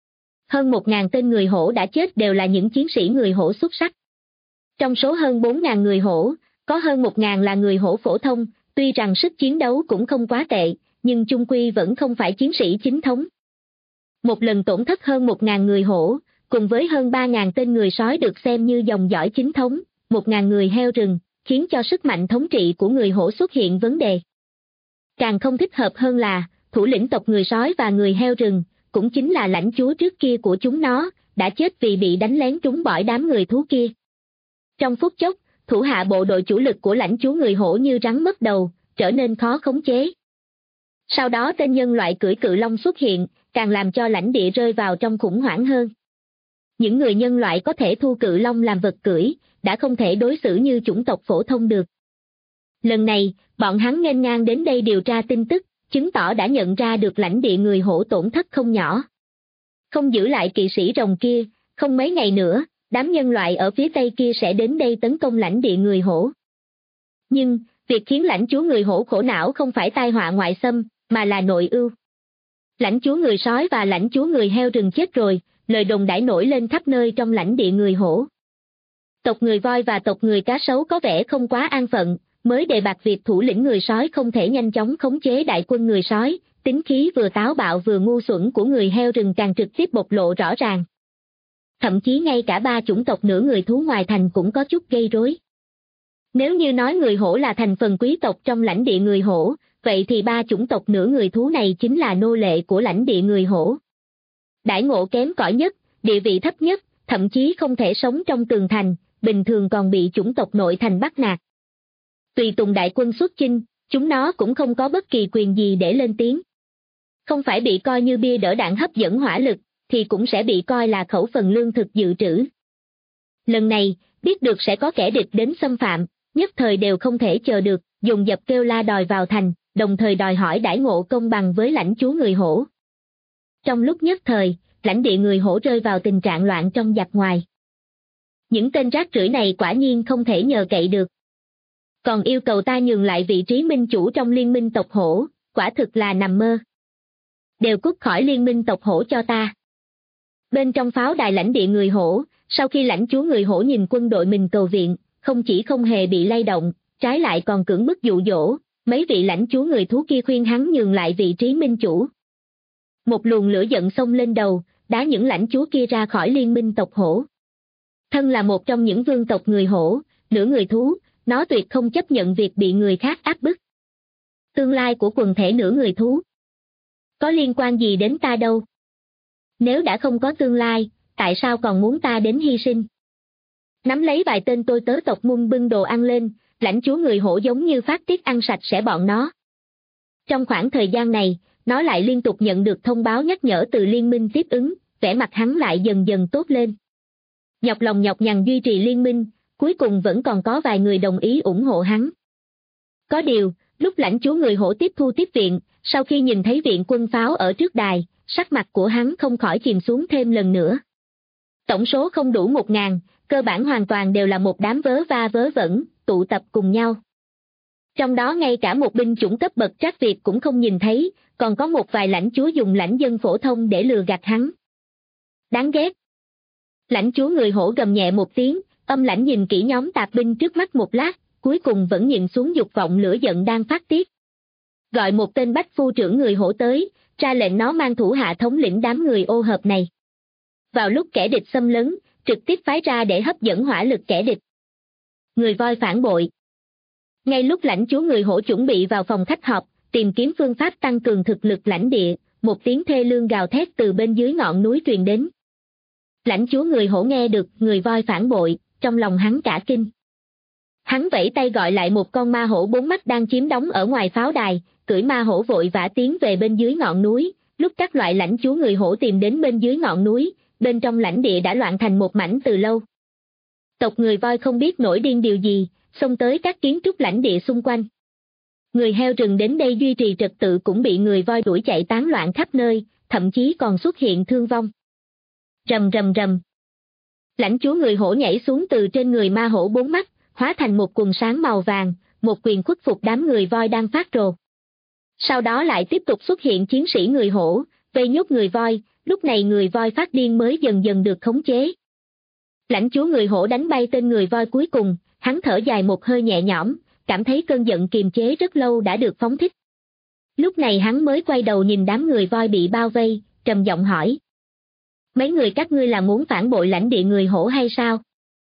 Hơn 1.000 tên người hổ đã chết đều là những chiến sĩ người hổ xuất sắc. Trong số hơn 4.000 người hổ, có hơn 1.000 là người hổ phổ thông, tuy rằng sức chiến đấu cũng không quá tệ, nhưng chung quy vẫn không phải chiến sĩ chính thống. Một lần tổn thất hơn 1.000 người hổ, cùng với hơn 3.000 tên người sói được xem như dòng dõi chính thống, 1.000 người heo rừng, khiến cho sức mạnh thống trị của người hổ xuất hiện vấn đề. Càng không thích hợp hơn là, thủ lĩnh tộc người sói và người heo rừng, cũng chính là lãnh chúa trước kia của chúng nó, đã chết vì bị đánh lén trúng bởi đám người thú kia. Trong phút chốc, thủ hạ bộ đội chủ lực của lãnh chúa người hổ như rắn mất đầu, trở nên khó khống chế. Sau đó tên nhân loại cưỡi cự long xuất hiện, càng làm cho lãnh địa rơi vào trong khủng hoảng hơn. Những người nhân loại có thể thu cự long làm vật cưỡi, đã không thể đối xử như chủng tộc phổ thông được. Lần này, bọn hắn nghênh ngang đến đây điều tra tin tức, chứng tỏ đã nhận ra được lãnh địa người hổ tổn thất không nhỏ. Không giữ lại kỵ sĩ rồng kia, không mấy ngày nữa, đám nhân loại ở phía tây kia sẽ đến đây tấn công lãnh địa người hổ. Nhưng, việc khiến lãnh chúa người hổ khổ não không phải tai họa ngoại xâm, mà là nội ưu. Lãnh chúa người sói và lãnh chúa người heo rừng chết rồi, lời đồn đãi nổi lên khắp nơi trong lãnh địa người hổ. Tộc người voi và tộc người cá sấu có vẻ không quá an phận, mới đề bạt việc thủ lĩnh người sói không thể nhanh chóng khống chế đại quân người sói, tính khí vừa táo bạo vừa ngu xuẩn của người heo rừng càng trực tiếp bộc lộ rõ ràng. Thậm chí ngay cả 3 chủng tộc nửa người thú ngoài thành cũng có chút gây rối. Nếu như nói người hổ là thành phần quý tộc trong lãnh địa người hổ, vậy thì 3 chủng tộc nửa người thú này chính là nô lệ của lãnh địa người hổ. Đãi ngộ kém cỏi nhất, địa vị thấp nhất, thậm chí không thể sống trong tường thành, bình thường còn bị chủng tộc nội thành bắt nạt. Tùy tùng đại quân xuất chinh, chúng nó cũng không có bất kỳ quyền gì để lên tiếng. Không phải bị coi như bia đỡ đạn hấp dẫn hỏa lực, thì cũng sẽ bị coi là khẩu phần lương thực dự trữ. Lần này, biết được sẽ có kẻ địch đến xâm phạm, nhất thời đều không thể chờ được, dồn dập kêu la đòi vào thành, đồng thời đòi hỏi đãi ngộ công bằng với lãnh chúa người Hổ. Trong lúc nhất thời, lãnh địa người Hổ rơi vào tình trạng loạn trong giặc ngoài. Những tên rác rưởi này quả nhiên không thể nhờ cậy được. Còn yêu cầu ta nhường lại vị trí minh chủ trong liên minh tộc Hổ, quả thực là nằm mơ. Đều cút khỏi liên minh tộc Hổ cho ta. Bên trong pháo đài lãnh địa người Hổ, sau khi lãnh chúa người Hổ nhìn quân đội mình cầu viện, không chỉ không hề bị lay động, trái lại còn cưỡng bức dụ dỗ, mấy vị lãnh chúa người thú kia khuyên hắn nhường lại vị trí minh chủ. Một luồng lửa giận xông lên đầu, đá những lãnh chúa kia ra khỏi liên minh tộc Hổ. Thân là một trong những vương tộc người Hổ, nửa người thú, nó tuyệt không chấp nhận việc bị người khác áp bức. Tương lai của quần thể nửa người thú có liên quan gì đến ta đâu? Nếu đã không có tương lai, tại sao còn muốn ta đến hy sinh? Nắm lấy vài tên tôi tớ tộc Mun bưng đồ ăn lên, lãnh chúa người Hổ giống như phát tiết ăn sạch sẽ bọn nó. Trong khoảng thời gian này, nó lại liên tục nhận được thông báo nhắc nhở từ liên minh tiếp ứng, vẻ mặt hắn lại dần dần tốt lên. Nhọc lòng nhọc nhằn duy trì liên minh, cuối cùng vẫn còn có vài người đồng ý ủng hộ hắn. Có điều, lúc lãnh chúa người Hổ tiếp thu tiếp viện, sau khi nhìn thấy viện quân pháo ở trước đài, sắc mặt của hắn không khỏi chìm xuống thêm lần nữa. Tổng số không đủ 1.000, cơ bản hoàn toàn đều là một đám vớ va vớ vẩn, tụ tập cùng nhau. Trong đó ngay cả một binh chủng cấp bậc trác Việt cũng không nhìn thấy, còn có một vài lãnh chúa dùng lãnh dân phổ thông để lừa gạt hắn. Đáng ghét. Lãnh chúa người Hổ gầm nhẹ một tiếng, âm lãnh nhìn kỹ nhóm tạp binh trước mắt một lát, cuối cùng vẫn nhìn xuống dục vọng lửa giận đang phát tiết. Gọi một tên bách phu trưởng người Hổ tới, ra lệnh nó mang thủ hạ thống lĩnh đám người ô hợp này. Vào lúc kẻ địch xâm lấn, trực tiếp phái ra để hấp dẫn hỏa lực kẻ địch. Người voi phản bội. Ngay lúc lãnh chúa người Hổ chuẩn bị vào phòng khách họp, tìm kiếm phương pháp tăng cường thực lực lãnh địa, một tiếng thê lương gào thét từ bên dưới ngọn núi truyền đến. Lãnh chúa người Hổ nghe được người voi phản bội, trong lòng hắn cả kinh. Hắn vẫy tay gọi lại một con ma hổ 4 mắt đang chiếm đóng ở ngoài pháo đài, cưỡi ma hổ vội vã tiến về bên dưới ngọn núi. Lúc các loại lãnh chúa người Hổ tìm đến bên dưới ngọn núi, bên trong lãnh địa đã loạn thành một mảnh từ lâu. Tộc người voi không biết nổi điên điều gì, xông tới các kiến trúc lãnh địa xung quanh. Người heo rừng đến đây duy trì trật tự cũng bị người voi đuổi chạy tán loạn khắp nơi, thậm chí còn xuất hiện thương vong. Rầm rầm rầm. Lãnh chúa người Hổ nhảy xuống từ trên người ma hổ 4 mắt, hóa thành một quần sáng màu vàng, một quyền khuất phục đám người voi đang phát rồ. Sau đó lại tiếp tục xuất hiện chiến sĩ người Hổ, vây nhốt người voi, lúc này người voi phát điên mới dần dần được khống chế. Lãnh chúa người Hổ đánh bay tên người voi cuối cùng, hắn thở dài một hơi nhẹ nhõm, cảm thấy cơn giận kiềm chế rất lâu đã được phóng thích. Lúc này hắn mới quay đầu nhìn đám người voi bị bao vây, trầm giọng hỏi. Mấy người các ngươi là muốn phản bội lãnh địa người Hổ hay sao?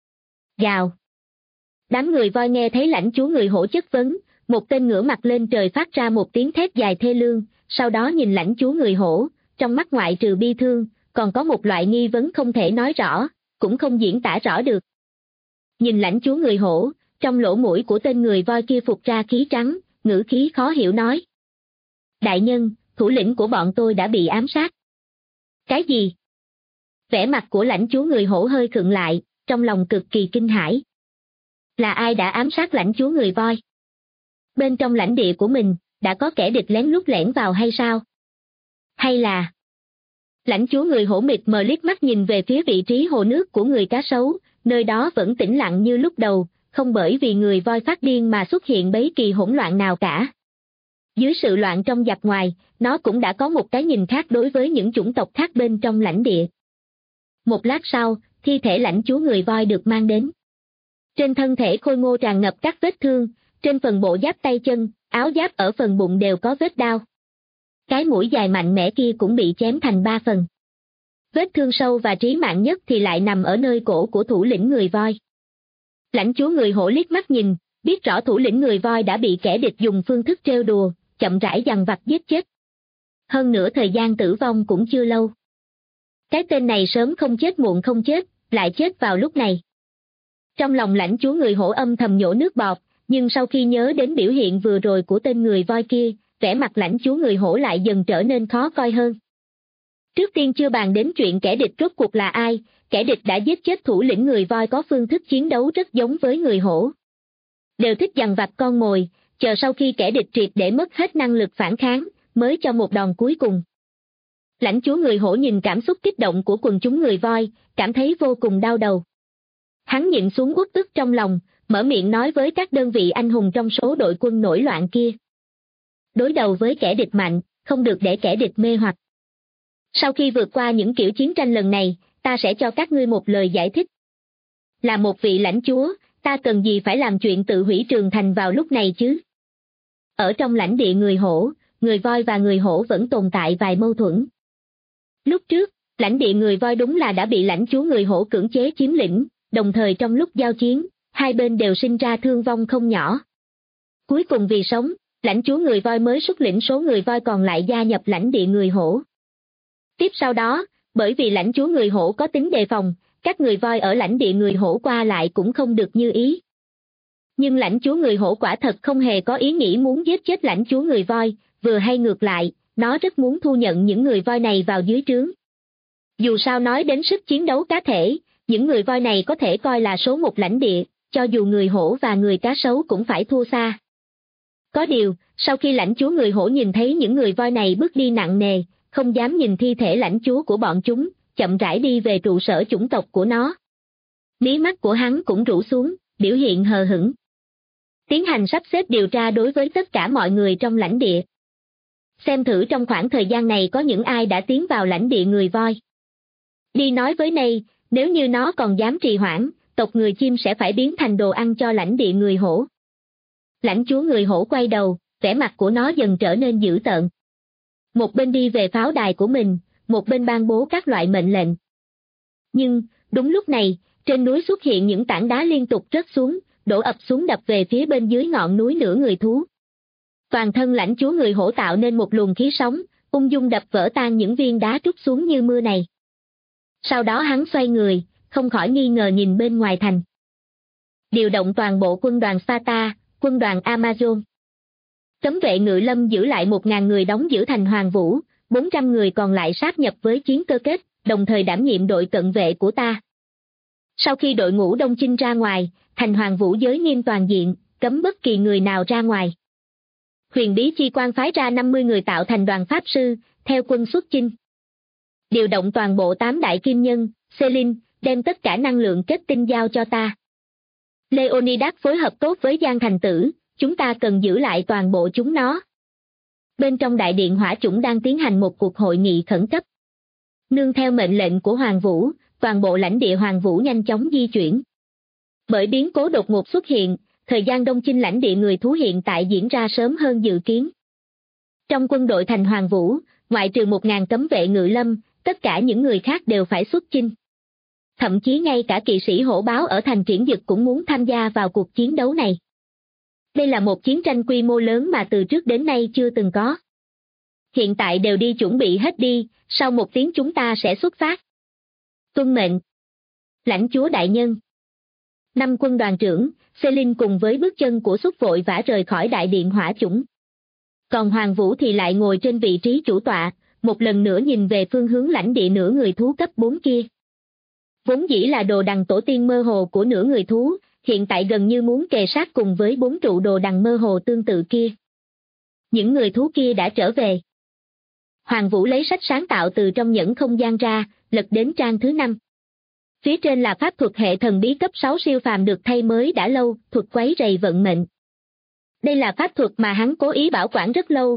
Gào. Đám người voi nghe thấy lãnh chúa người Hổ chất vấn, một tên ngửa mặt lên trời phát ra một tiếng thét dài thê lương, sau đó nhìn lãnh chúa người Hổ, trong mắt ngoại trừ bi thương, còn có một loại nghi vấn không thể nói rõ, cũng không diễn tả rõ được. Nhìn lãnh chúa người Hổ, trong lỗ mũi của tên người voi kia phụt ra khí trắng, ngữ khí khó hiểu nói. Đại nhân, thủ lĩnh của bọn tôi đã bị ám sát. Cái gì? Vẻ mặt của lãnh chúa người Hổ hơi khựng lại, trong lòng cực kỳ kinh hãi. Là ai đã ám sát lãnh chúa người voi? Bên trong lãnh địa của mình, đã có kẻ địch lén lút lẻn vào hay sao? Hay là... Lãnh chúa người Hổ mịt mờ liếc mắt nhìn về phía vị trí hồ nước của người cá sấu, nơi đó vẫn tĩnh lặng như lúc đầu, không bởi vì người voi phát điên mà xuất hiện bấy kỳ hỗn loạn nào cả. Dưới sự loạn trong giặc ngoài, nó cũng đã có một cái nhìn khác đối với những chủng tộc khác bên trong lãnh địa. Một lát sau, thi thể lãnh chúa người voi được mang đến. Trên thân thể khôi ngô tràn ngập các vết thương, trên phần bộ giáp tay chân, áo giáp ở phần bụng đều có vết đao. Cái mũi dài mạnh mẽ kia cũng bị chém thành 3 phần. Vết thương sâu và chí mạng nhất thì lại nằm ở nơi cổ của thủ lĩnh người voi. Lãnh chúa người Hổ liếc mắt nhìn, biết rõ thủ lĩnh người voi đã bị kẻ địch dùng phương thức trêu đùa, chậm rãi dằn vặt giết chết. Hơn nữa thời gian tử vong cũng chưa lâu. Cái tên này sớm không chết muộn không chết, lại chết vào lúc này. Trong lòng lãnh chúa người Hổ âm thầm nhổ nước bọt, nhưng sau khi nhớ đến biểu hiện vừa rồi của tên người voi kia, vẻ mặt lãnh chúa người Hổ lại dần trở nên khó coi hơn. Trước tiên chưa bàn đến chuyện kẻ địch rốt cuộc là ai, kẻ địch đã giết chết thủ lĩnh người voi có phương thức chiến đấu rất giống với người hổ. Đều thích dằn vặt con mồi, chờ sau khi kẻ địch triệt để mất hết năng lực phản kháng, mới cho một đòn cuối cùng. Lãnh chúa người hổ nhìn cảm xúc kích động của quần chúng người voi, cảm thấy vô cùng đau đầu. Hắn nhịn xuống uất ức trong lòng, mở miệng nói với các đơn vị anh hùng trong số đội quân nổi loạn kia. Đối đầu với kẻ địch mạnh, không được để kẻ địch mê hoặc. Sau khi vượt qua những kiểu chiến tranh lần này, ta sẽ cho các ngươi một lời giải thích. Là một vị lãnh chúa, ta cần gì phải làm chuyện tự hủy trường thành vào lúc này chứ? Ở trong lãnh địa người hổ, người voi và người hổ vẫn tồn tại vài mâu thuẫn. Lúc trước, lãnh địa người voi đúng là đã bị lãnh chúa người hổ cưỡng chế chiếm lĩnh, đồng thời trong lúc giao chiến, hai bên đều sinh ra thương vong không nhỏ. Cuối cùng vì sống, lãnh chúa người voi mới xuất lĩnh số người voi còn lại gia nhập lãnh địa người hổ. Tiếp sau đó, bởi vì lãnh chúa người hổ có tính đề phòng, các người voi ở lãnh địa người hổ qua lại cũng không được như ý. Nhưng lãnh chúa người hổ quả thật không hề có ý nghĩ muốn giết chết lãnh chúa người voi, vừa hay ngược lại, nó rất muốn thu nhận những người voi này vào dưới trướng. Dù sao nói đến sức chiến đấu cá thể, những người voi này có thể coi là số một lãnh địa, cho dù người hổ và người cá sấu cũng phải thua xa. Có điều, sau khi lãnh chúa người hổ nhìn thấy những người voi này bước đi nặng nề, không dám nhìn thi thể lãnh chúa của bọn chúng, chậm rãi đi về trụ sở chủng tộc của nó. Mí mắt của hắn cũng rũ xuống, biểu hiện hờ hững. Tiến hành sắp xếp điều tra đối với tất cả mọi người trong lãnh địa. Xem thử trong khoảng thời gian này có những ai đã tiến vào lãnh địa người voi. Đi nói với Nây, nếu như nó còn dám trì hoãn, tộc người chim sẽ phải biến thành đồ ăn cho lãnh địa người hổ. Lãnh chúa người hổ quay đầu, vẻ mặt của nó dần trở nên dữ tợn. Một bên đi về pháo đài của mình, một bên ban bố các loại mệnh lệnh. Nhưng, đúng lúc này, trên núi xuất hiện những tảng đá liên tục rớt xuống, đổ ập xuống đập về phía bên dưới ngọn núi nửa người thú. Toàn thân lãnh chúa người hổ tạo nên một luồng khí sóng, ung dung đập vỡ tan những viên đá trút xuống như mưa này. Sau đó hắn xoay người, không khỏi nghi ngờ nhìn bên ngoài thành. Điều động toàn bộ quân đoàn Sparta, quân đoàn Amazon. Cấm vệ ngự lâm giữ lại 1.000 người đóng giữ thành Hoàng Vũ, 400 người còn lại sáp nhập với chiến cơ kết, đồng thời đảm nhiệm đội cận vệ của ta. Sau khi đội ngũ đông chinh ra ngoài, thành Hoàng Vũ giới nghiêm toàn diện, cấm bất kỳ người nào ra ngoài. Huyền bí chi quan phái ra 50 người tạo thành đoàn pháp sư, theo quân xuất chinh. Điều động toàn bộ 8 đại kim nhân, Selin, đem tất cả năng lượng kết tinh giao cho ta. Leonidas phối hợp tốt với Giang Thành Tử, chúng ta cần giữ lại toàn bộ chúng nó. Bên trong đại điện hỏa chủng đang tiến hành một cuộc hội nghị khẩn cấp. Nương theo mệnh lệnh của Hoàng Vũ, toàn bộ lãnh địa Hoàng Vũ nhanh chóng di chuyển. Bởi biến cố đột ngột xuất hiện, thời gian đông chinh lãnh địa người thú hiện tại diễn ra sớm hơn dự kiến. Trong quân đội thành Hoàng Vũ, ngoại trừ 1.000 cấm vệ ngự lâm, tất cả những người khác đều phải xuất chinh. Thậm chí ngay cả kỵ sĩ hổ báo ở thành Triển Dực cũng muốn tham gia vào cuộc chiến đấu này. Đây là một chiến tranh quy mô lớn mà từ trước đến nay chưa từng có. Hiện tại đều đi chuẩn bị hết đi, sau 1 tiếng chúng ta sẽ xuất phát. Tuân mệnh. Lãnh chúa đại nhân. 5 quân đoàn trưởng, Selin cùng với bước chân của Xuất vội vã rời khỏi đại điện hỏa chủng. Còn Hoàng Vũ thì lại ngồi trên vị trí chủ tọa, một lần nữa nhìn về phương hướng lãnh địa nửa người thú cấp 4 kia. Vốn dĩ là đồ đằng tổ tiên mơ hồ của nửa người thú, hiện tại gần như muốn kề sát cùng với 4 trụ đồ đằng mơ hồ tương tự kia. Những người thú kia đã trở về. Hoàng Vũ lấy sách sáng tạo từ trong nhẫn không gian ra, lật đến trang thứ 5. Phía trên là pháp thuật hệ thần bí cấp 6 siêu phàm được thay mới đã lâu, thuật quấy rầy vận mệnh. Đây là pháp thuật mà hắn cố ý bảo quản rất lâu.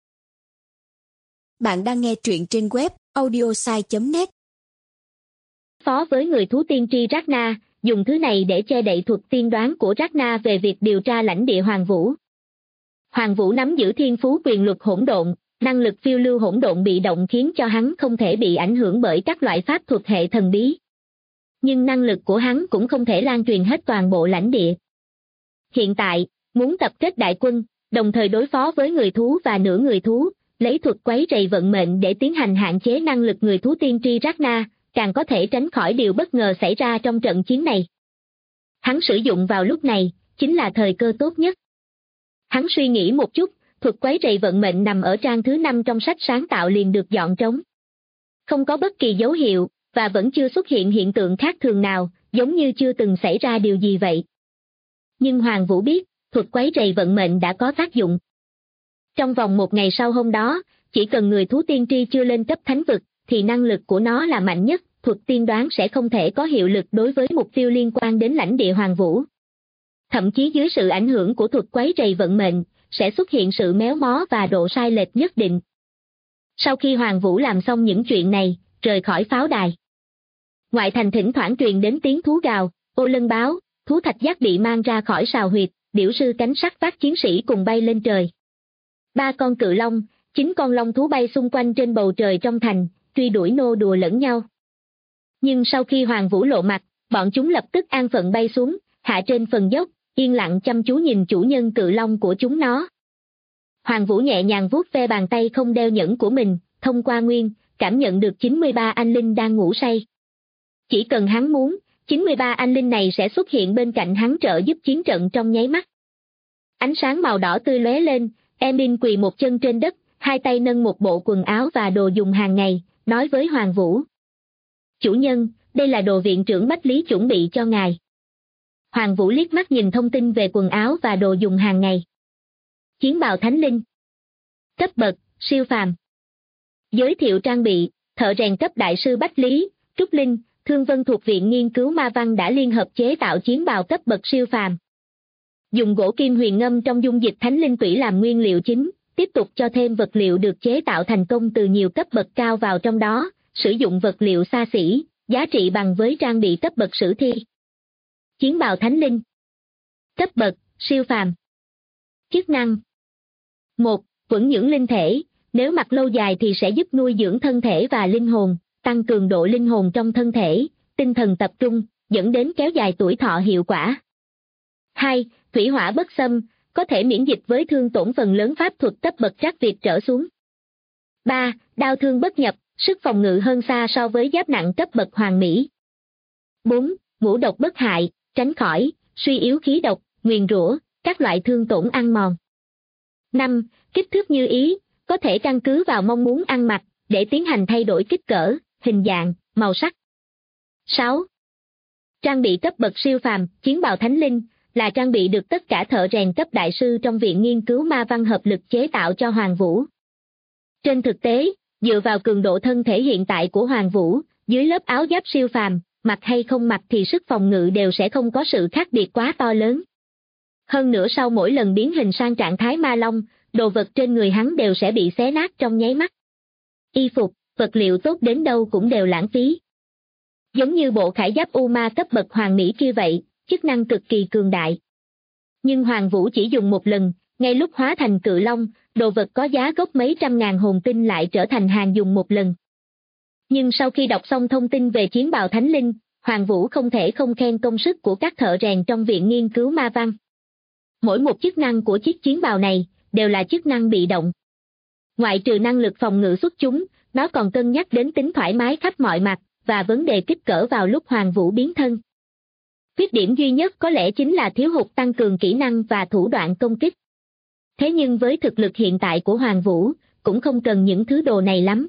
Bạn đang nghe truyện trên web audiosai.net. Phó với người thú tiên tri Ragna, dùng thứ này để che đậy thuật tiên đoán của Ragna về việc điều tra lãnh địa Hoàng Vũ. Hoàng Vũ nắm giữ thiên phú quyền luật hỗn độn, năng lực phiêu lưu hỗn độn bị động khiến cho hắn không thể bị ảnh hưởng bởi các loại pháp thuật hệ thần bí. Nhưng năng lực của hắn cũng không thể lan truyền hết toàn bộ lãnh địa. Hiện tại, muốn tập kết đại quân, đồng thời đối phó với người thú và nửa người thú, lấy thuật quấy rầy vận mệnh để tiến hành hạn chế năng lực người thú tiên tri Ragna, càng có thể tránh khỏi điều bất ngờ xảy ra trong trận chiến này. Hắn sử dụng vào lúc này, chính là thời cơ tốt nhất. Hắn suy nghĩ một chút, thuật quấy rầy vận mệnh nằm ở trang thứ 5 trong sách sáng tạo liền được dọn trống. không có bất kỳ dấu hiệu, và vẫn chưa xuất hiện hiện tượng khác thường nào, giống như chưa từng xảy ra điều gì vậy. Nhưng Hoàng Vũ biết, thuật quấy rầy vận mệnh đã có tác dụng. Trong vòng một ngày sau hôm đó, chỉ cần người thú tiên tri chưa lên cấp thánh vực, thì năng lực của nó là mạnh nhất, thuật tiên đoán sẽ không thể có hiệu lực đối với mục tiêu liên quan đến lãnh địa Hoàng Vũ. Thậm chí dưới sự ảnh hưởng của thuật quấy rầy vận mệnh, sẽ xuất hiện sự méo mó và độ sai lệch nhất định. Sau khi Hoàng Vũ làm xong những chuyện này, rời khỏi pháo đài. Ngoại thành thỉnh thoảng truyền đến tiếng thú gào, ô lân báo, thú thạch giác bị mang ra khỏi sào huyệt, điểu sư cánh sắt vác chiến sĩ cùng bay lên trời. 3 con cự long, 9 con long thú bay xung quanh trên bầu trời trong thành, truy đuổi nô đùa lẫn nhau. Nhưng sau khi Hoàng Vũ lộ mặt, bọn chúng lập tức an phận bay xuống, hạ trên phần dốc, yên lặng chăm chú nhìn chủ nhân cự long của chúng nó. Hoàng Vũ nhẹ nhàng vuốt ve bàn tay không đeo nhẫn của mình, thông qua nguyên, cảm nhận được 93 anh linh đang ngủ say. Chỉ cần hắn muốn, 93 anh linh này sẽ xuất hiện bên cạnh hắn trợ giúp chiến trận trong nháy mắt. Ánh sáng màu đỏ tươi lóe lên, Emin quỳ một chân trên đất, hai tay nâng một bộ quần áo và đồ dùng hàng ngày, nói với Hoàng Vũ. Chủ nhân, đây là đồ viện trưởng Bách Lý chuẩn bị cho ngài. Hoàng Vũ liếc mắt nhìn thông tin về quần áo và đồ dùng hàng ngày. Chiến bào thánh linh. Cấp bậc, siêu phàm. Giới thiệu trang bị, thợ rèn cấp đại sư Bách Lý, Trúc Linh, Thương Vân thuộc Viện Nghiên cứu Ma Văn đã liên hợp chế tạo chiến bào cấp bậc siêu phàm. Dùng gỗ kim huyền ngâm trong dung dịch thánh linh tủy làm nguyên liệu chính, tiếp tục cho thêm vật liệu được chế tạo thành công từ nhiều cấp bậc cao vào trong đó, sử dụng vật liệu xa xỉ, giá trị bằng với trang bị cấp bậc sử thi. Chiến bào thánh linh. Cấp bậc, siêu phàm. Chức năng. 1. Vững dưỡng linh thể, nếu mặc lâu dài thì sẽ giúp nuôi dưỡng thân thể và linh hồn, tăng cường độ linh hồn trong thân thể, tinh thần tập trung, dẫn đến kéo dài tuổi thọ hiệu quả. 2. Thủy hỏa bất xâm, có thể miễn dịch với thương tổn phần lớn pháp thuật cấp bậc trắc Việt trở xuống. 3. Đao thương bất nhập, sức phòng ngự hơn xa so với giáp nặng cấp bậc hoàng mỹ. 4. Ngũ độc bất hại, tránh khỏi, suy yếu khí độc, nguyền rủa, các loại thương tổn ăn mòn. 5. Kích thước như ý, có thể căn cứ vào mong muốn ăn mặc, để tiến hành thay đổi kích cỡ, hình dạng, màu sắc. 6. Trang bị cấp bậc siêu phàm, chiến bào thánh linh, là trang bị được tất cả thợ rèn cấp đại sư trong Viện Nghiên cứu Ma Văn hợp lực chế tạo cho Hoàng Vũ. Trên thực tế, dựa vào cường độ thân thể hiện tại của Hoàng Vũ, dưới lớp áo giáp siêu phàm, mặc hay không mặc thì sức phòng ngự đều sẽ không có sự khác biệt quá to lớn. Hơn nữa sau mỗi lần biến hình sang trạng thái ma long, đồ vật trên người hắn đều sẽ bị xé nát trong nháy mắt. Y phục, vật liệu tốt đến đâu cũng đều lãng phí. Giống như bộ khải giáp U Ma cấp bậc hoàng mỹ kia vậy, chức năng cực kỳ cường đại. Nhưng Hoàng Vũ chỉ dùng một lần, ngay lúc hóa thành cự long, đồ vật có giá gốc mấy trăm ngàn hồn tinh lại trở thành hàng dùng một lần. Nhưng sau khi đọc xong thông tin về chiến bào thánh linh, Hoàng Vũ không thể không khen công sức của các thợ rèn trong Viện Nghiên cứu Ma Văn. Mỗi một chức năng của chiếc chiến bào này, đều là chức năng bị động. Ngoại trừ năng lực phòng ngự xuất chúng, nó còn cân nhắc đến tính thoải mái khắp mọi mặt, và vấn đề kích cỡ vào lúc Hoàng Vũ biến thân. Khuyết điểm duy nhất có lẽ chính là thiếu hụt tăng cường kỹ năng và thủ đoạn công kích. Thế nhưng với thực lực hiện tại của Hoàng Vũ, cũng không cần những thứ đồ này lắm.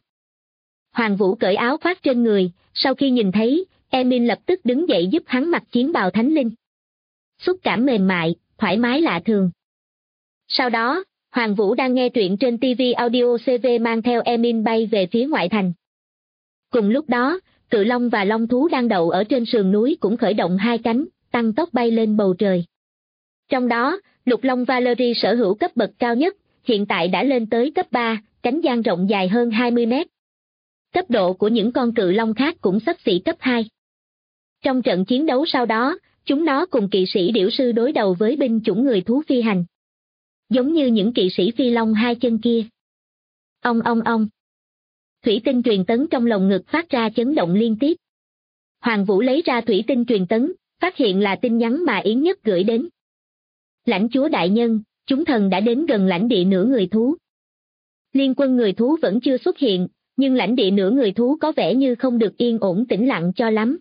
Hoàng Vũ cởi áo khoác trên người, sau khi nhìn thấy, Emin lập tức đứng dậy giúp hắn mặc chiến bào thánh linh. Xúc cảm mềm mại, thoải mái lạ thường. Sau đó, Hoàng Vũ đang nghe truyện trên TV Audio CV mang theo Emin bay về phía ngoại thành. Cùng lúc đó, cự long và long thú đang đậu ở trên sườn núi cũng khởi động hai cánh, tăng tốc bay lên bầu trời. Trong đó, lục long Valerie sở hữu cấp bậc cao nhất, hiện tại đã lên tới cấp 3, cánh dang rộng dài hơn 20 mét. Cấp độ của những con cự long khác cũng xấp xỉ cấp 2. Trong trận chiến đấu sau đó, chúng nó cùng kỵ sĩ điểu sư đối đầu với binh chủng người thú phi hành. Giống như những kỵ sĩ phi long hai chân kia. Ong ong ong. Thủy tinh truyền tấn trong lồng ngực phát ra chấn động liên tiếp. Hoàng Vũ lấy ra thủy tinh truyền tấn, phát hiện là tin nhắn mà Yến Nhất gửi đến. Lãnh chúa đại nhân, chúng thần đã đến gần lãnh địa nửa người thú. Liên quân người thú vẫn chưa xuất hiện, nhưng lãnh địa nửa người thú có vẻ như không được yên ổn tĩnh lặng cho lắm.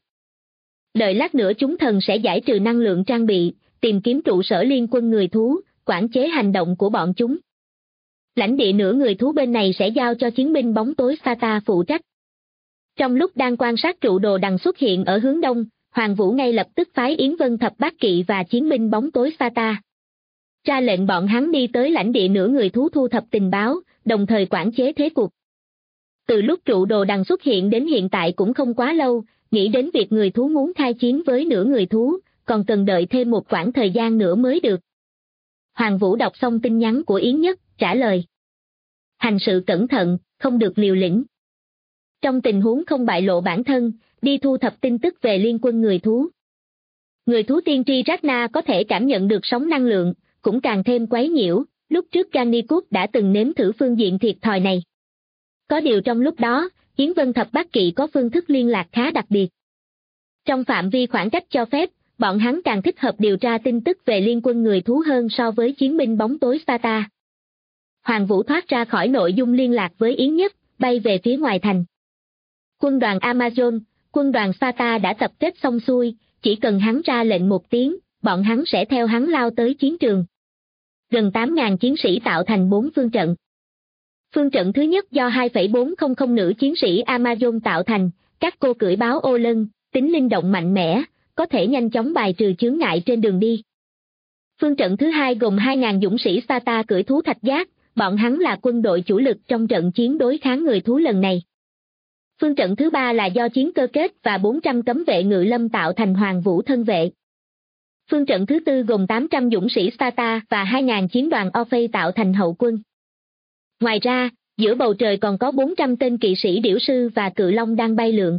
Đợi lát nữa chúng thần sẽ giải trừ năng lượng trang bị, tìm kiếm trụ sở liên quân người thú, quản chế hành động của bọn chúng. Lãnh địa nửa người thú bên này sẽ giao cho chiến binh bóng tối Sata phụ trách. Trong lúc đang quan sát trụ đồ đằng xuất hiện ở hướng đông, Hoàng Vũ ngay lập tức phái Yến Vân Thập Bát Kỵ và chiến binh bóng tối Sparta ra lệnh bọn hắn đi tới lãnh địa nửa người thú thu thập tình báo, đồng thời quản chế thế cục. Từ lúc trụ đồ đằng xuất hiện đến hiện tại cũng không quá lâu, nghĩ đến việc người thú muốn khai chiến với nửa người thú, còn cần đợi thêm một quãng thời gian nữa mới được. Hoàng Vũ đọc xong tin nhắn của Yến Nhất, trả lời. Hành sự cẩn thận, không được liều lĩnh. Trong tình huống không bại lộ bản thân, đi thu thập tin tức về liên quân người thú. Người thú tiên tri Ragna có thể cảm nhận được sóng năng lượng, cũng càng thêm quấy nhiễu, lúc trước Gannikut đã từng nếm thử phương diện thiệt thòi này. Có điều trong lúc đó, Yến Vân Thập Bát Kỵ có phương thức liên lạc khá đặc biệt. Trong phạm vi khoảng cách cho phép, bọn hắn càng thích hợp điều tra tin tức về liên quân người thú hơn so với chiến binh bóng tối Sparta. Hoàng Vũ thoát ra khỏi nội dung liên lạc với Yến Nhất, bay về phía ngoài thành. Quân đoàn Amazon, quân đoàn Sparta đã tập kết xong xuôi, chỉ cần hắn ra lệnh một tiếng, bọn hắn sẽ theo hắn lao tới chiến trường. Gần 8.000 chiến sĩ tạo thành 4 phương trận. Phương trận thứ nhất do 2,400 nữ chiến sĩ Amazon tạo thành, các cô cưỡi báo ô lân, tính linh động mạnh mẽ, có thể nhanh chóng bài trừ chướng ngại trên đường đi. Phương trận thứ hai gồm 2.000 dũng sĩ Sparta cưỡi thú thạch giác, bọn hắn là quân đội chủ lực trong trận chiến đối kháng người thú lần này. Phương trận thứ ba là do chiến cơ kết và 400 cấm vệ ngự lâm tạo thành Hoàng Vũ thân vệ. Phương trận thứ tư gồm 800 dũng sĩ Sparta và 2.000 chiến đoàn Orphei tạo thành hậu quân. Ngoài ra, giữa bầu trời còn có 400 tên kỵ sĩ điểu sư và cự long đang bay lượn.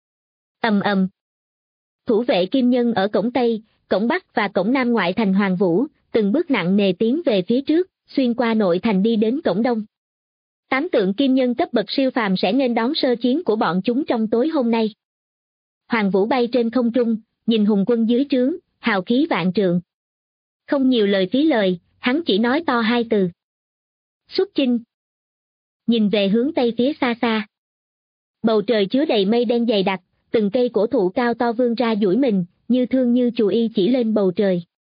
Ầm ầm. Thủ vệ kim nhân ở cổng Tây, cổng Bắc và cổng Nam ngoại thành Hoàng Vũ, từng bước nặng nề tiến về phía trước, xuyên qua nội thành đi đến cổng Đông. 8 tượng kim nhân cấp bậc siêu phàm sẽ nghênh đón sơ chiến của bọn chúng trong tối hôm nay. Hoàng Vũ bay trên không trung, nhìn hùng quân dưới trướng, hào khí vạn trượng. Không nhiều lời phí lời, hắn chỉ nói to 2 từ. Xuất chinh. Nhìn về hướng Tây phía xa xa. Bầu trời chứa đầy mây đen dày đặc, từng cây cổ thụ cao to vươn ra duỗi mình, như thương như chù y chỉ lên bầu trời.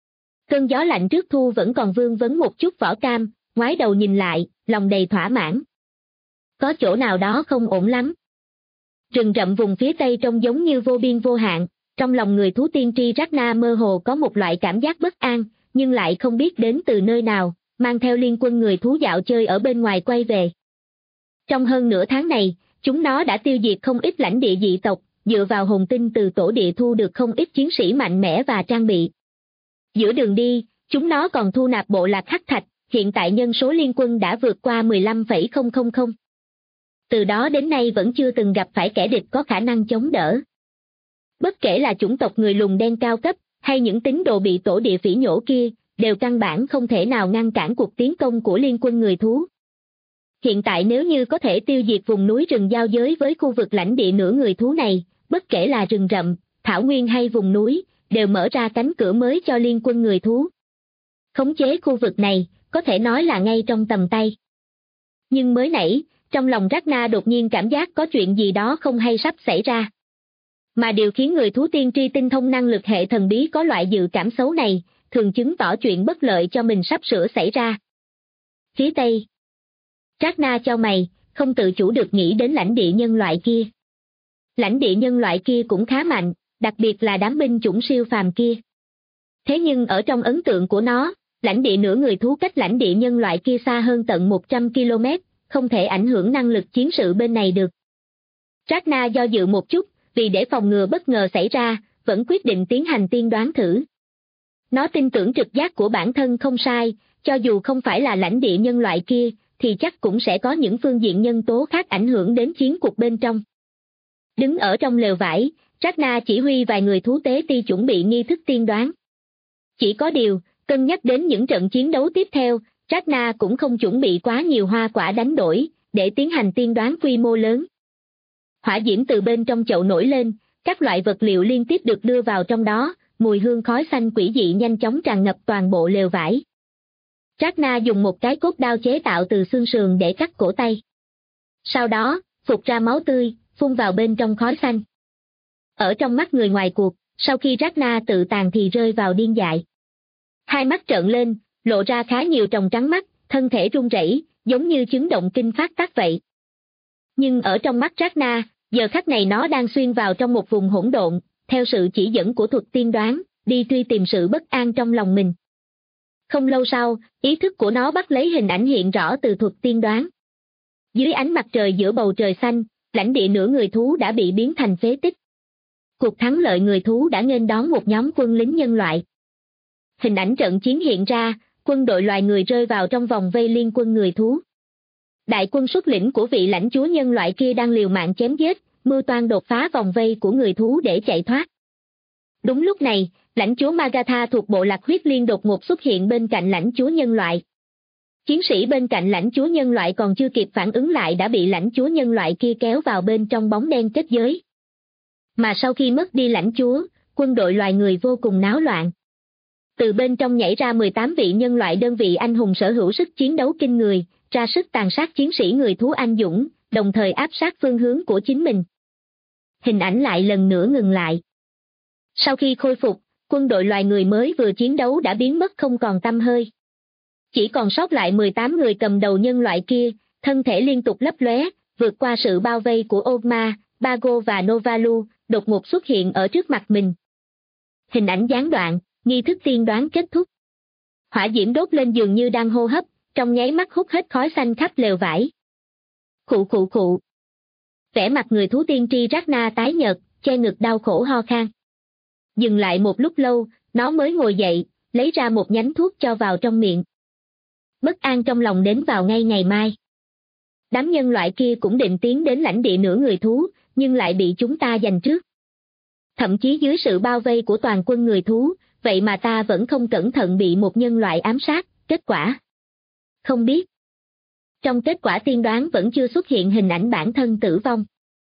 Cơn gió lạnh trước thu vẫn còn vương vấn một chút vỏ cam, ngoái đầu nhìn lại, lòng đầy thỏa mãn. Có chỗ nào đó không ổn lắm. Rừng rậm vùng phía Tây trông giống như vô biên vô hạn, trong lòng người thú tiên tri Ragna mơ hồ có một loại cảm giác bất an, nhưng lại không biết đến từ nơi nào, mang theo liên quân người thú dạo chơi ở bên ngoài quay về. Trong hơn nửa tháng này, chúng nó đã tiêu diệt không ít lãnh địa dị tộc, dựa vào hồn tinh từ tổ địa thu được không ít chiến sĩ mạnh mẽ và trang bị. Giữa đường đi, chúng nó còn thu nạp bộ lạc hắc thạch, hiện tại nhân số liên quân đã vượt qua 15,000. Từ đó đến nay vẫn chưa từng gặp phải kẻ địch có khả năng chống đỡ. Bất kể là chủng tộc người lùn đen cao cấp, hay những tín đồ bị tổ địa phỉ nhổ kia, đều căn bản không thể nào ngăn cản cuộc tiến công của liên quân người thú. Hiện tại nếu như có thể tiêu diệt vùng núi rừng giao giới với khu vực lãnh địa nửa người thú này, bất kể là rừng rậm, thảo nguyên hay vùng núi, đều mở ra cánh cửa mới cho liên quân người thú. Khống chế khu vực này, có thể nói là ngay trong tầm tay. Nhưng mới nãy, trong lòng Ragna đột nhiên cảm giác có chuyện gì đó không hay sắp xảy ra. Mà điều khiến người thú tiên tri tinh thông năng lực hệ thần bí có loại dự cảm xấu này, thường chứng tỏ chuyện bất lợi cho mình sắp sửa xảy ra. Phía Tây. Ragna chau mày, không tự chủ được nghĩ đến lãnh địa nhân loại kia. Lãnh địa nhân loại kia cũng khá mạnh, đặc biệt là đám binh chủng siêu phàm kia. Thế nhưng ở trong ấn tượng của nó, lãnh địa nửa người thú cách lãnh địa nhân loại kia xa hơn tận 100 km, không thể ảnh hưởng năng lực chiến sự bên này được. Ragna do dự một chút, vì để phòng ngừa bất ngờ xảy ra, vẫn quyết định tiến hành tiên đoán thử. Nó tin tưởng trực giác của bản thân không sai, cho dù không phải là lãnh địa nhân loại kia, thì chắc cũng sẽ có những phương diện nhân tố khác ảnh hưởng đến chiến cuộc bên trong. Đứng ở trong lều vải, Ragna chỉ huy vài người thú tế ti chuẩn bị nghi thức tiên đoán. Chỉ có điều, cân nhắc đến những trận chiến đấu tiếp theo, Ragna cũng không chuẩn bị quá nhiều hoa quả đánh đổi, để tiến hành tiên đoán quy mô lớn. Hỏa diễm từ bên trong chậu nổi lên, các loại vật liệu liên tiếp được đưa vào trong đó, mùi hương khói xanh quỷ dị nhanh chóng tràn ngập toàn bộ lều vải. Ragna dùng một cái cốt đao chế tạo từ xương sườn để cắt cổ tay. Sau đó, phụt ra máu tươi, phun vào bên trong khói xanh. Ở trong mắt người ngoài cuộc, sau khi Ragna tự tàn thì rơi vào điên dại. Hai mắt trợn lên, lộ ra khá nhiều tròng trắng mắt, thân thể run rẩy, giống như chứng động kinh phát tác vậy. Nhưng ở trong mắt Ragna, Giờ khắc này nó đang xuyên vào trong một vùng hỗn độn, theo sự chỉ dẫn của thuật tiên đoán, đi truy tìm sự bất an trong lòng mình. Không lâu sau, ý thức của nó bắt lấy hình ảnh hiện rõ từ thuật tiên đoán. Dưới ánh mặt trời giữa bầu trời xanh, lãnh địa nửa người thú đã bị biến thành phế tích. Cuộc thắng lợi người thú đã nghênh đón một nhóm quân lính nhân loại. Hình ảnh trận chiến hiện ra, quân đội loài người rơi vào trong vòng vây liên quân người thú. Đại quân xuất lĩnh của vị lãnh chúa nhân loại kia đang liều mạng chém giết, mưu toan đột phá vòng vây của người thú để chạy thoát. Đúng lúc này, lãnh chúa Magatha thuộc bộ lạc huyết liên đột ngột xuất hiện bên cạnh lãnh chúa nhân loại. Chiến sĩ bên cạnh lãnh chúa nhân loại còn chưa kịp phản ứng lại đã bị lãnh chúa nhân loại kia kéo vào bên trong bóng đen kết giới. Mà sau khi mất đi lãnh chúa, quân đội loài người vô cùng náo loạn. Từ bên trong nhảy ra 18 vị nhân loại đơn vị anh hùng sở hữu sức chiến đấu kinh người, ra sức tàn sát chiến sĩ người thú anh dũng, đồng thời áp sát phương hướng của chính mình. Hình ảnh lại lần nữa ngừng lại. Sau khi khôi phục, quân đội loài người mới vừa chiến đấu đã biến mất không còn tăm hơi. Chỉ còn sót lại 18 người cầm đầu nhân loại kia, thân thể liên tục lấp lóe, vượt qua sự bao vây của Ogma, Bago và Novalu, đột ngột xuất hiện ở trước mặt mình. Hình ảnh gián đoạn, nghi thức tiên đoán kết thúc. Hỏa diễm đốt lên dường như đang hô hấp, trong nháy mắt hút hết khói xanh khắp lều vải. Khụ khụ khụ. Vẻ mặt người thú tiên tri Ragna tái nhợt, che ngực đau khổ ho khan. Dừng lại một lúc lâu, nó mới ngồi dậy, lấy ra một nhánh thuốc cho vào trong miệng. Bất an trong lòng đến vào ngay ngày mai. Đám nhân loại kia cũng định tiến đến lãnh địa nửa người thú, nhưng lại bị chúng ta giành trước. Thậm chí dưới sự bao vây của toàn quân người thú, vậy mà ta vẫn không cẩn thận bị một nhân loại ám sát, kết quả. Không biết. Trong kết quả tiên đoán vẫn chưa xuất hiện hình ảnh bản thân tử vong.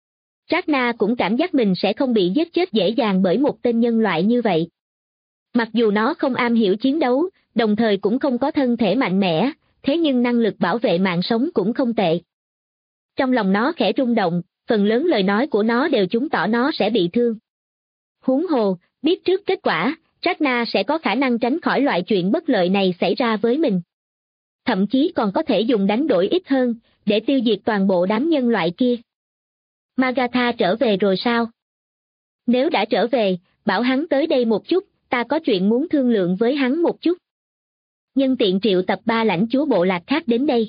Ragna cũng cảm giác mình sẽ không bị giết chết dễ dàng bởi một tên nhân loại như vậy. Mặc dù nó không am hiểu chiến đấu, đồng thời cũng không có thân thể mạnh mẽ, thế nhưng năng lực bảo vệ mạng sống cũng không tệ. Trong lòng nó khẽ rung động, phần lớn lời nói của nó đều chứng tỏ nó sẽ bị thương. Huống hồ, biết trước kết quả, Ragna sẽ có khả năng tránh khỏi loại chuyện bất lợi này xảy ra với mình. Thậm chí còn có thể dùng đánh đổi ít hơn, để tiêu diệt toàn bộ đám nhân loại kia. Magatha trở về rồi sao? Nếu đã trở về, bảo hắn tới đây một chút, ta có chuyện muốn thương lượng với hắn một chút. Nhân tiện triệu tập 3 lãnh chúa bộ lạc khác đến đây.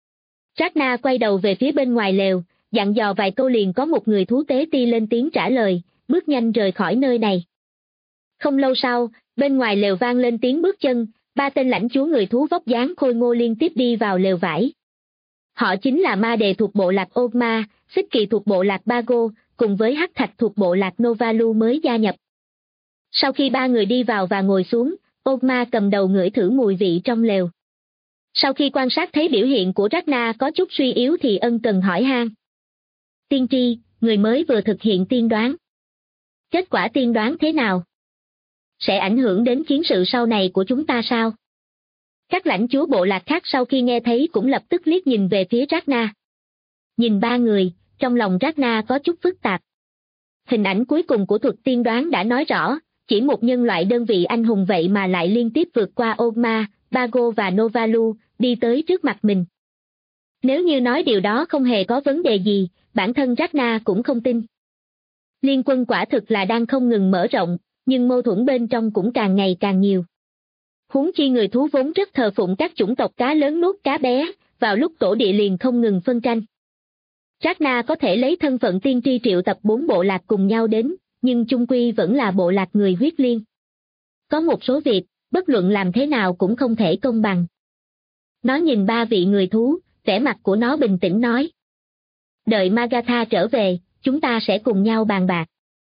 Ragna quay đầu về phía bên ngoài lều, dặn dò vài câu liền có một người thú tế ti lên tiếng trả lời, bước nhanh rời khỏi nơi này. Không lâu sau, bên ngoài lều vang lên tiếng bước chân, 3 tên lãnh chúa người thú vóc dáng khôi ngô liên tiếp đi vào lều vải. Họ chính là Ma Đề thuộc bộ lạc Ogma, Xích Kỳ thuộc bộ lạc Bago, cùng với Hắc Thạch thuộc bộ lạc Novalu mới gia nhập. Sau khi 3 người đi vào và ngồi xuống, Ogma cầm đầu ngửi thử mùi vị trong lều. Sau khi quan sát thấy biểu hiện của Ragna có chút suy yếu thì ân cần hỏi han. Tiên tri, người mới vừa thực hiện tiên đoán. Kết quả tiên đoán thế nào? Sẽ ảnh hưởng đến chiến sự sau này của chúng ta sao? Các lãnh chúa bộ lạc khác sau khi nghe thấy cũng lập tức liếc nhìn về phía Ragna. Nhìn 3 người, trong lòng Ragna có chút phức tạp. Hình ảnh cuối cùng của thuật tiên đoán đã nói rõ, chỉ một nhân loại đơn vị anh hùng vậy mà lại liên tiếp vượt qua Ogma, Bago và Novalu, đi tới trước mặt mình. Nếu như nói điều đó không hề có vấn đề gì, bản thân Ragna cũng không tin. Liên quân quả thực là đang không ngừng mở rộng, nhưng mâu thuẫn bên trong cũng càng ngày càng nhiều. Huống chi người thú vốn rất thờ phụng các chủng tộc cá lớn nuốt cá bé, vào lúc tổ địa liền không ngừng phân tranh. Ragna có thể lấy thân phận tiên tri triệu tập 4 bộ lạc cùng nhau đến, nhưng chung quy vẫn là bộ lạc người huyết liên. Có một số việc, bất luận làm thế nào cũng không thể công bằng. Nó nhìn 3 vị người thú, vẻ mặt của nó bình tĩnh nói. Đợi Magatha trở về, chúng ta sẽ cùng nhau bàn bạc.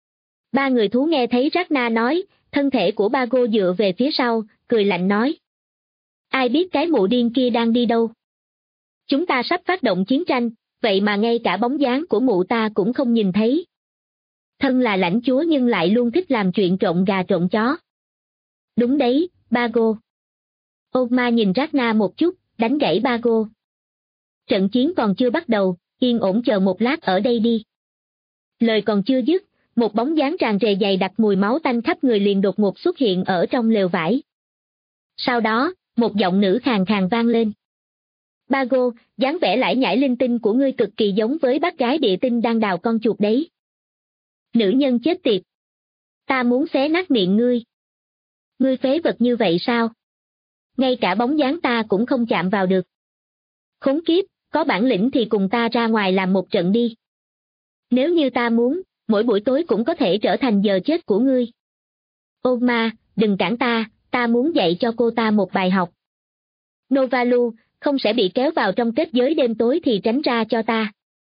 3 người thú nghe thấy Ragna nói, thân thể của Bago dựa về phía sau, cười lạnh nói. Ai biết cái mụ điên kia đang đi đâu? Chúng ta sắp phát động chiến tranh, vậy mà ngay cả bóng dáng của mụ ta cũng không nhìn thấy. Thân là lãnh chúa nhưng lại luôn thích làm chuyện trộn gà trộn chó. Đúng đấy, Bago. Ogma nhìn Ragna một chút, đánh gãy Bago. Trận chiến còn chưa bắt đầu, yên ổn chờ một lát ở đây đi. Lời còn chưa dứt, một bóng dáng tràn trề dày đặc mùi máu tanh khắp người liền đột ngột xuất hiện ở trong lều vải. Sau đó, một giọng nữ khàn khàn vang lên. Bago, dáng vẻ lải nhải linh tinh của ngươi cực kỳ giống với bác gái địa tinh đang đào con chuột đấy. Nữ nhân chết tiệt. Ta muốn xé nát miệng ngươi. Ngươi phế vật như vậy sao? Ngay cả bóng dáng ta cũng không chạm vào được. Khốn kiếp, có bản lĩnh thì cùng ta ra ngoài làm một trận đi. Nếu như ta muốn, mỗi buổi tối cũng có thể trở thành giờ chết của ngươi. Ogma, đừng cản ta muốn dạy cho cô ta một bài học. Novalu, không sẽ bị kéo vào trong kết giới đêm tối thì tránh ra cho ta.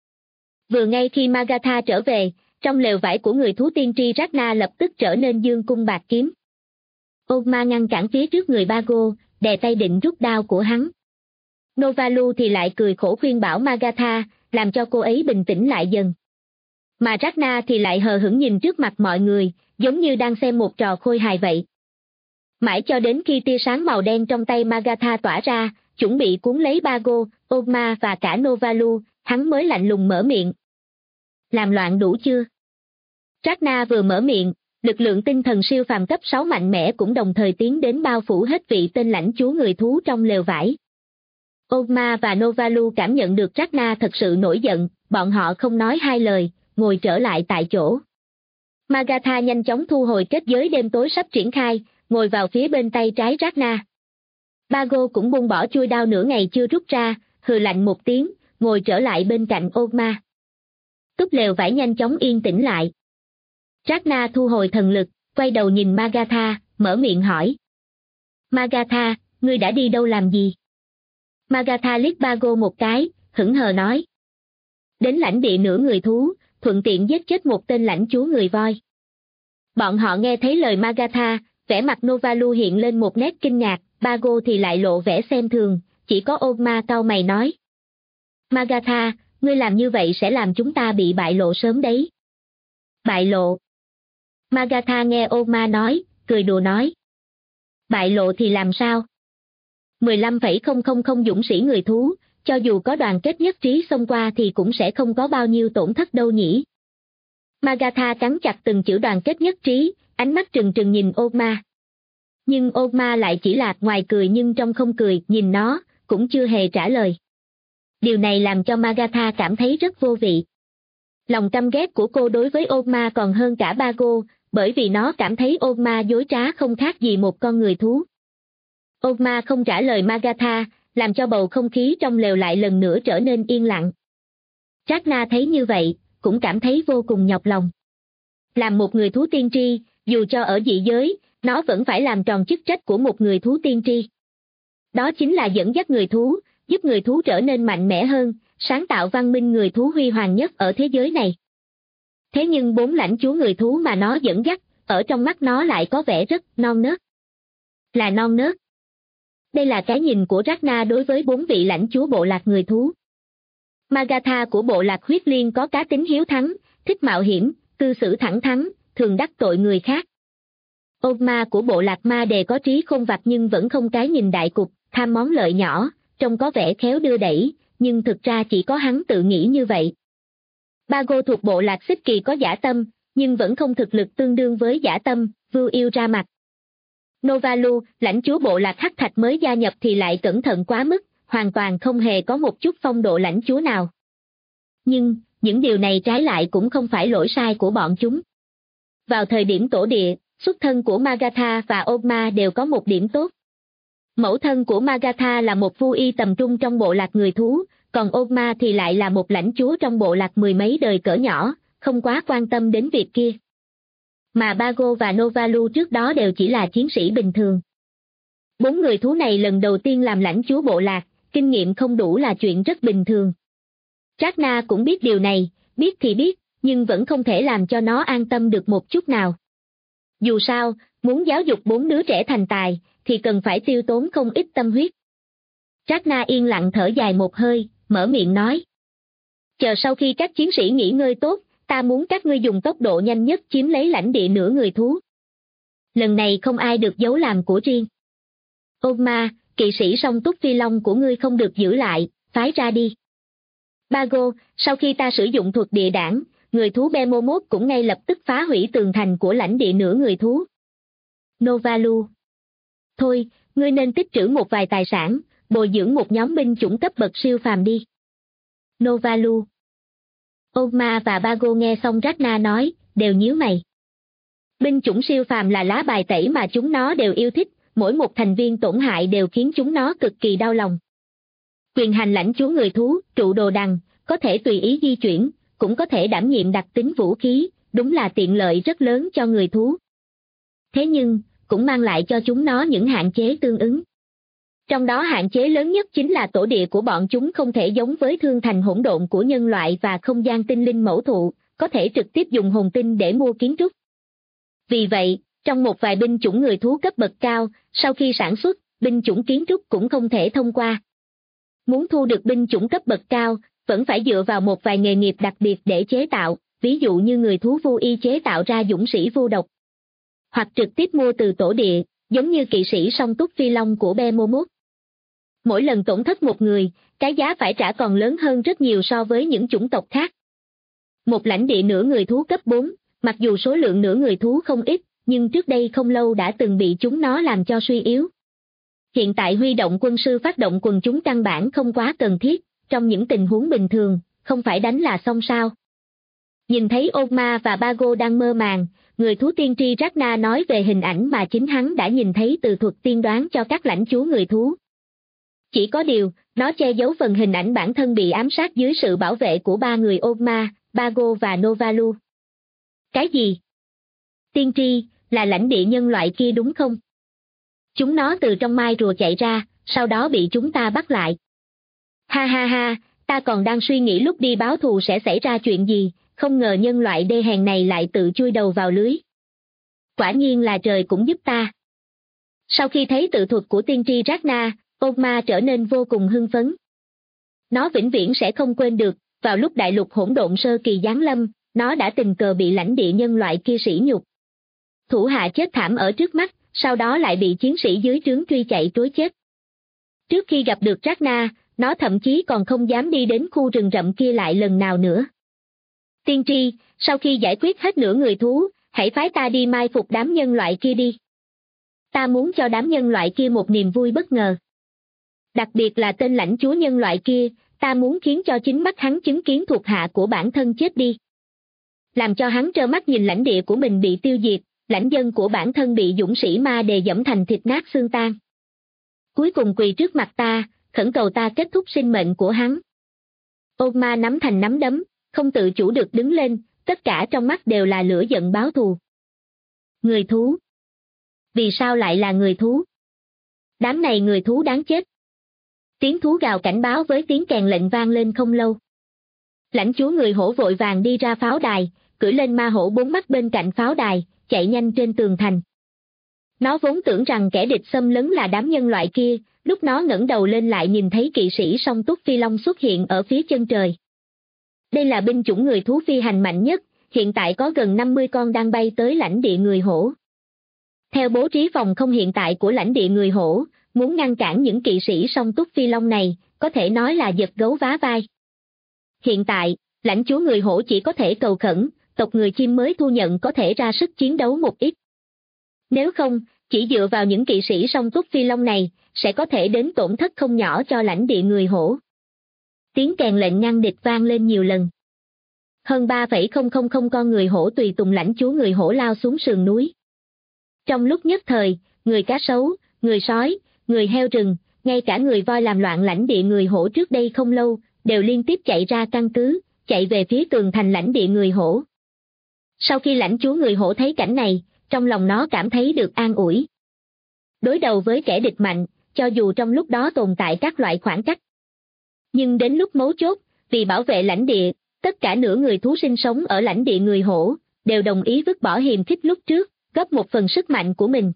Vừa ngay khi Magatha trở về, trong lều vải của người thú tiên tri Ragna lập tức trở nên dương cung bạc kiếm. Ogma ngăn cản phía trước người Bago, đè tay định rút đao của hắn. Novalu thì lại cười khổ khuyên bảo Magatha, làm cho cô ấy bình tĩnh lại dần. Mà Ragna thì lại hờ hững nhìn trước mặt mọi người, giống như đang xem một trò khôi hài vậy. Mãi cho đến khi tia sáng màu đen trong tay Magatha tỏa ra, chuẩn bị cuốn lấy Bago, Ogma và cả Novalu, hắn mới lạnh lùng mở miệng. Làm loạn đủ chưa? Ragna vừa mở miệng, lực lượng tinh thần siêu phàm cấp 6 mạnh mẽ cũng đồng thời tiến đến bao phủ hết vị tên lãnh chúa người thú trong lều vải. Ogma và Novalu cảm nhận được Ragna thật sự nổi giận, bọn họ không nói hai lời, ngồi trở lại tại chỗ. Magatha nhanh chóng thu hồi kết giới đêm tối sắp triển khai, ngồi vào phía bên tay trái Ragna. Bago cũng buông bỏ chuôi đao nửa ngày chưa rút ra, hừ lạnh một tiếng, ngồi trở lại bên cạnh Ogma. Túp lều vải nhanh chóng yên tĩnh lại. Ragna thu hồi thần lực, quay đầu nhìn Magatha, mở miệng hỏi. Magatha, ngươi đã đi đâu làm gì? Magatha liếc Bago một cái, hững hờ nói. Đến lãnh địa nửa người thú, thuận tiện giết chết một tên lãnh chúa người voi. Bọn họ nghe thấy lời Magatha, vẻ mặt Novalu hiện lên một nét kinh ngạc, Bago thì lại lộ vẻ xem thường, chỉ có Ogma cau mày nói. Magatha, ngươi làm như vậy sẽ làm chúng ta bị bại lộ sớm đấy. Bại lộ. Magatha nghe Ogma nói, cười đùa nói. Bại lộ thì làm sao? 15,000 dũng sĩ người thú, cho dù có đoàn kết nhất trí xông qua thì cũng sẽ không có bao nhiêu tổn thất đâu nhỉ. Magatha cắn chặt từng chữ đoàn kết nhất trí, ánh mắt trừng trừng nhìn Ogma. Nhưng Ogma lại chỉ là ngoài cười nhưng trong không cười, nhìn nó, cũng chưa hề trả lời. Điều này làm cho Magatha cảm thấy rất vô vị. Lòng căm ghét của cô đối với Ogma còn hơn cả Bago, bởi vì nó cảm thấy Ogma dối trá không khác gì một con người thú. Ogma không trả lời Magatha, làm cho bầu không khí trong lều lại lần nữa trở nên yên lặng. Ragna thấy như vậy, cũng cảm thấy vô cùng nhọc lòng. Làm một người thú tiên tri, dù cho ở dị giới, nó vẫn phải làm tròn chức trách của một người thú tiên tri. Đó chính là dẫn dắt người thú, giúp người thú trở nên mạnh mẽ hơn, sáng tạo văn minh người thú huy hoàng nhất ở thế giới này. Thế nhưng 4 lãnh chúa người thú mà nó dẫn dắt, ở trong mắt nó lại có vẻ rất non nớt. Là non nớt. Đây là cái nhìn của Ragna đối với 4 vị lãnh chúa bộ lạc người thú. Magatha của bộ lạc huyết liên có cá tính hiếu thắng, thích mạo hiểm, cư xử thẳng thắn, thường đắc tội người khác. Ogma của bộ lạc ma đề có trí khôn vặt nhưng vẫn không cái nhìn đại cục, tham món lợi nhỏ, trông có vẻ khéo đưa đẩy, nhưng thực ra chỉ có hắn tự nghĩ như vậy. Bago thuộc bộ lạc xích kỳ có dã tâm, nhưng vẫn không thực lực tương đương với dã tâm, vưu yêu ra mặt. Novalu, lãnh chúa bộ lạc hắc thạch mới gia nhập thì lại cẩn thận quá mức, hoàn toàn không hề có một chút phong độ lãnh chúa nào. Nhưng, những điều này trái lại cũng không phải lỗi sai của bọn chúng. Vào thời điểm tổ địa, xuất thân của Magatha và Ogma đều có một điểm tốt. Mẫu thân của Magatha là một phu y tầm trung trong bộ lạc người thú, còn Ogma thì lại là một lãnh chúa trong bộ lạc mười mấy đời cỡ nhỏ, không quá quan tâm đến việc kia. Mà Bago và Novalu trước đó đều chỉ là chiến sĩ bình thường. 4 người thú này lần đầu tiên làm lãnh chúa bộ lạc, kinh nghiệm không đủ là chuyện rất bình thường. Ragna cũng biết điều này, biết thì biết, nhưng vẫn không thể làm cho nó an tâm được một chút nào. Dù sao, muốn giáo dục 4 đứa trẻ thành tài, thì cần phải tiêu tốn không ít tâm huyết. Ragna yên lặng thở dài một hơi, mở miệng nói. Chờ sau khi các chiến sĩ nghỉ ngơi tốt, ta muốn các ngươi dùng tốc độ nhanh nhất chiếm lấy lãnh địa nửa người thú. Lần này không ai được giấu làm của riêng. Ogma, kỵ sĩ song túc phi long của ngươi không được giữ lại, phái ra đi. Bago, sau khi ta sử dụng thuật địa đảng, người thú Behemoth cũng ngay lập tức phá hủy tường thành của lãnh địa nửa người thú. Novalu. Thôi, ngươi nên tích trữ một vài tài sản, bồi dưỡng một nhóm binh chủng cấp bậc siêu phàm đi. Novalu, Ogma và Bago nghe xong Ragnar nói, đều nhíu mày. Binh chủng siêu phàm là lá bài tẩy mà chúng nó đều yêu thích, mỗi một thành viên tổn hại đều khiến chúng nó cực kỳ đau lòng. Quyền hành lãnh chúa người thú, trụ đồ đằng, có thể tùy ý di chuyển, cũng có thể đảm nhiệm đặc tính vũ khí, đúng là tiện lợi rất lớn cho người thú. Thế nhưng, cũng mang lại cho chúng nó những hạn chế tương ứng. Trong đó hạn chế lớn nhất chính là tổ địa của bọn chúng không thể giống với thương thành hỗn độn của nhân loại và không gian tinh linh mẫu thụ, có thể trực tiếp dùng hồn tinh để mua kiến trúc. Vì vậy, trong một vài binh chủng người thú cấp bậc cao, sau khi sản xuất, binh chủng kiến trúc cũng không thể thông qua. Muốn thu được binh chủng cấp bậc cao, vẫn phải dựa vào một vài nghề nghiệp đặc biệt để chế tạo, ví dụ như người thú vô y chế tạo ra dũng sĩ vô độc. Hoặc trực tiếp mua từ tổ địa, giống như kỵ sĩ song túc phi long của Behemoth. Mỗi lần tổn thất một người, cái giá phải trả còn lớn hơn rất nhiều so với những chủng tộc khác. Một lãnh địa nửa người thú cấp 4, mặc dù số lượng nửa người thú không ít, nhưng trước đây không lâu đã từng bị chúng nó làm cho suy yếu. Hiện tại huy động quân sư phát động quần chúng căn bản không quá cần thiết, trong những tình huống bình thường, không phải đánh là xong sao. Nhìn thấy Ogma và Bago đang mơ màng, người thú tiên tri Ragnar nói về hình ảnh mà chính hắn đã nhìn thấy từ thuật tiên đoán cho các lãnh chúa người thú. Chỉ có điều, nó che giấu phần hình ảnh bản thân bị ám sát dưới sự bảo vệ của ba người Ogma, Bago và Novalu. Cái gì? Tiên tri, là lãnh địa nhân loại kia đúng không? Chúng nó từ trong mai rùa chạy ra, sau đó bị chúng ta bắt lại. Ha ha ha, ta còn đang suy nghĩ lúc đi báo thù sẽ xảy ra chuyện gì, không ngờ nhân loại đê hèn này lại tự chui đầu vào lưới. Quả nhiên là trời cũng giúp ta. Sau khi thấy tự thuật của tiên tri Ragnar, Ogma trở nên vô cùng hưng phấn. Nó vĩnh viễn sẽ không quên được, vào lúc đại lục hỗn độn sơ kỳ giáng lâm, nó đã tình cờ bị lãnh địa nhân loại kia sỉ nhục. Thủ hạ chết thảm ở trước mắt, sau đó lại bị chiến sĩ dưới trướng truy chạy trối chết. Trước khi gặp được Ragnar, nó thậm chí còn không dám đi đến khu rừng rậm kia lại lần nào nữa. Tiên tri, sau khi giải quyết hết nửa người thú, hãy phái ta đi mai phục đám nhân loại kia đi. Ta muốn cho đám nhân loại kia một niềm vui bất ngờ. Đặc biệt là tên lãnh chúa nhân loại kia, ta muốn khiến cho chính mắt hắn chứng kiến thuộc hạ của bản thân chết đi. Làm cho hắn trơ mắt nhìn lãnh địa của mình bị tiêu diệt, lãnh dân của bản thân bị dũng sĩ ma đề dẫm thành thịt nát xương tan. Cuối cùng quỳ trước mặt ta, khẩn cầu ta kết thúc sinh mệnh của hắn. Ogma nắm thành nắm đấm, không tự chủ được đứng lên, tất cả trong mắt đều là lửa giận báo thù. Người thú. Vì sao lại là người thú? Đám này người thú đáng chết. Tiếng thú gào cảnh báo với tiếng kèn lệnh vang lên không lâu. Lãnh chúa người hổ vội vàng đi ra pháo đài, cưỡi lên ma hổ bốn mắt bên cạnh pháo đài, chạy nhanh trên tường thành. Nó vốn tưởng rằng kẻ địch xâm lấn là đám nhân loại kia, lúc nó ngẩng đầu lên lại nhìn thấy kỵ sĩ song túc phi long xuất hiện ở phía chân trời. Đây là binh chủng người thú phi hành mạnh nhất, hiện tại có gần 50 con đang bay tới lãnh địa người hổ. Theo bố trí phòng không hiện tại của lãnh địa người hổ, muốn ngăn cản những kỵ sĩ song túc phi long này, có thể nói là giật gấu vá vai. Hiện tại, lãnh chúa người hổ chỉ có thể cầu khẩn, tộc người chim mới thu nhận có thể ra sức chiến đấu một ít. Nếu không, chỉ dựa vào những kỵ sĩ song túc phi long này, sẽ có thể đến tổn thất không nhỏ cho lãnh địa người hổ. Tiếng kèn lệnh ngăn địch vang lên nhiều lần. Hơn 3,000 con người hổ tùy tùng lãnh chúa người hổ lao xuống sườn núi. Trong lúc nhất thời, người cá sấu, người sói, người heo rừng, ngay cả người voi làm loạn lãnh địa người hổ trước đây không lâu, đều liên tiếp chạy ra căn cứ, chạy về phía tường thành lãnh địa người hổ. Sau khi lãnh chúa người hổ thấy cảnh này, trong lòng nó cảm thấy được an ủi. Đối đầu với kẻ địch mạnh, cho dù trong lúc đó tồn tại các loại khoảng cách. Nhưng đến lúc mấu chốt, vì bảo vệ lãnh địa, tất cả nửa người thú sinh sống ở lãnh địa người hổ, đều đồng ý vứt bỏ hiềm khích lúc trước, góp một phần sức mạnh của mình.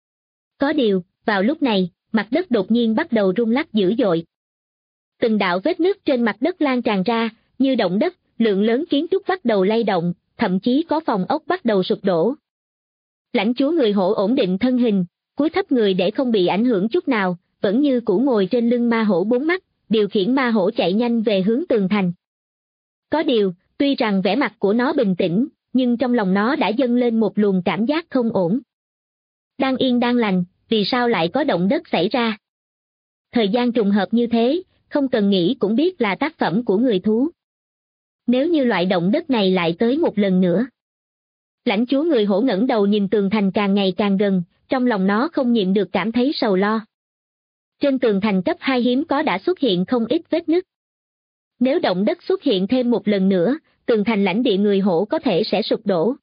Có điều, vào lúc này, mặt đất đột nhiên bắt đầu rung lắc dữ dội. Từng đạo vết nứt trên mặt đất lan tràn ra, như động đất, lượng lớn kiến trúc bắt đầu lay động, thậm chí có phòng ốc bắt đầu sụp đổ. Lãnh chúa người hổ ổn định thân hình, cúi thấp người để không bị ảnh hưởng chút nào, vẫn như cũ ngồi trên lưng ma hổ bốn mắt, điều khiển ma hổ chạy nhanh về hướng tường thành. Có điều, tuy rằng vẻ mặt của nó bình tĩnh, nhưng trong lòng nó đã dâng lên một luồng cảm giác không ổn. Đang yên đang lành, vì sao lại có động đất xảy ra? thời gian trùng hợp như thế, không cần nghĩ cũng biết là tác phẩm của người thú. Nếu như loại động đất này lại tới một lần nữa. Lãnh chúa người hổ ngẩng đầu nhìn tường thành càng ngày càng gần, trong lòng nó không nhịn được cảm thấy sầu lo. Trên tường thành cấp 2 hiếm có đã xuất hiện không ít vết nứt. Nếu động đất xuất hiện thêm một lần nữa, tường thành lãnh địa người hổ có thể sẽ sụp đổ.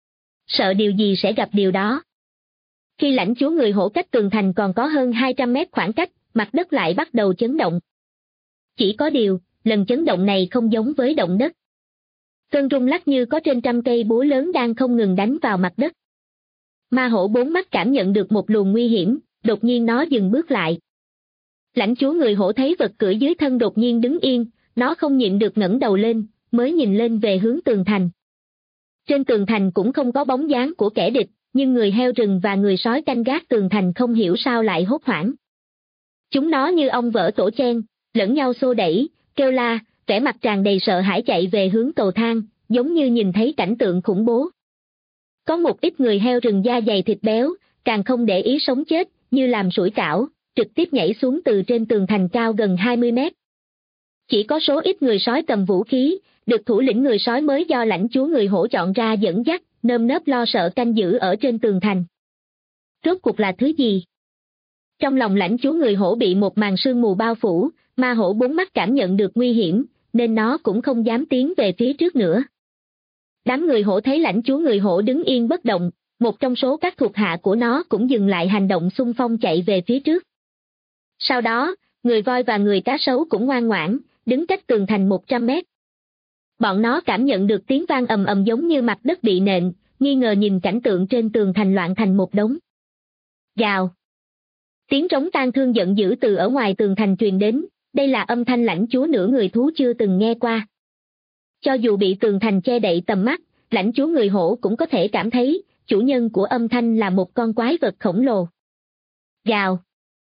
Sợ điều gì sẽ gặp điều đó. Khi lãnh chúa người hổ cách tường thành còn có hơn 200 mét khoảng cách, mặt đất lại bắt đầu chấn động. Chỉ có điều, lần chấn động này không giống với động đất. Cơn rung lắc như có trên trăm cây búa lớn đang không ngừng đánh vào mặt đất. Ma hổ bốn mắt cảm nhận được một luồng nguy hiểm, đột nhiên nó dừng bước lại. Lãnh chúa người hổ thấy vật cưỡi dưới thân đột nhiên đứng yên, nó không nhịn được ngẩng đầu lên, mới nhìn lên về hướng tường thành. Trên tường thành cũng không có bóng dáng của kẻ địch, nhưng người heo rừng và người sói canh gác tường thành không hiểu sao lại hốt hoảng. Chúng nó như ong vỡ tổ chen, lẫn nhau xô đẩy, kêu la, vẻ mặt tràn đầy sợ hãi chạy về hướng cầu thang, giống như nhìn thấy cảnh tượng khủng bố. Có một ít người heo rừng da dày thịt béo, càng không để ý sống chết, như làm sủi cảo, trực tiếp nhảy xuống từ trên tường thành cao gần 20 mét. Chỉ có số ít người sói cầm vũ khí, được thủ lĩnh người sói mới do lãnh chúa người hổ chọn ra dẫn dắt, nơm nớp lo sợ canh giữ ở trên tường thành. Rốt cuộc là thứ gì? Trong lòng lãnh chúa người hổ bị một màn sương mù bao phủ, ma hổ bốn mắt cảm nhận được nguy hiểm, nên nó cũng không dám tiến về phía trước nữa. Đám người hổ thấy lãnh chúa người hổ đứng yên bất động, một trong số các thuộc hạ của nó cũng dừng lại hành động xung phong chạy về phía trước. Sau đó, người voi và người cá sấu cũng ngoan ngoãn, đứng cách tường thành 100 mét. Bọn nó cảm nhận được tiếng vang ầm ầm giống như mặt đất bị nện, nghi ngờ nhìn cảnh tượng trên tường thành loạn thành một đống. Gào. Tiếng trống tang thương giận dữ từ ở ngoài tường thành truyền đến, đây là âm thanh lãnh chúa nửa người thú chưa từng nghe qua. Cho dù bị tường thành che đậy tầm mắt, lãnh chúa người hổ cũng có thể cảm thấy, chủ nhân của âm thanh là một con quái vật khổng lồ. Gào.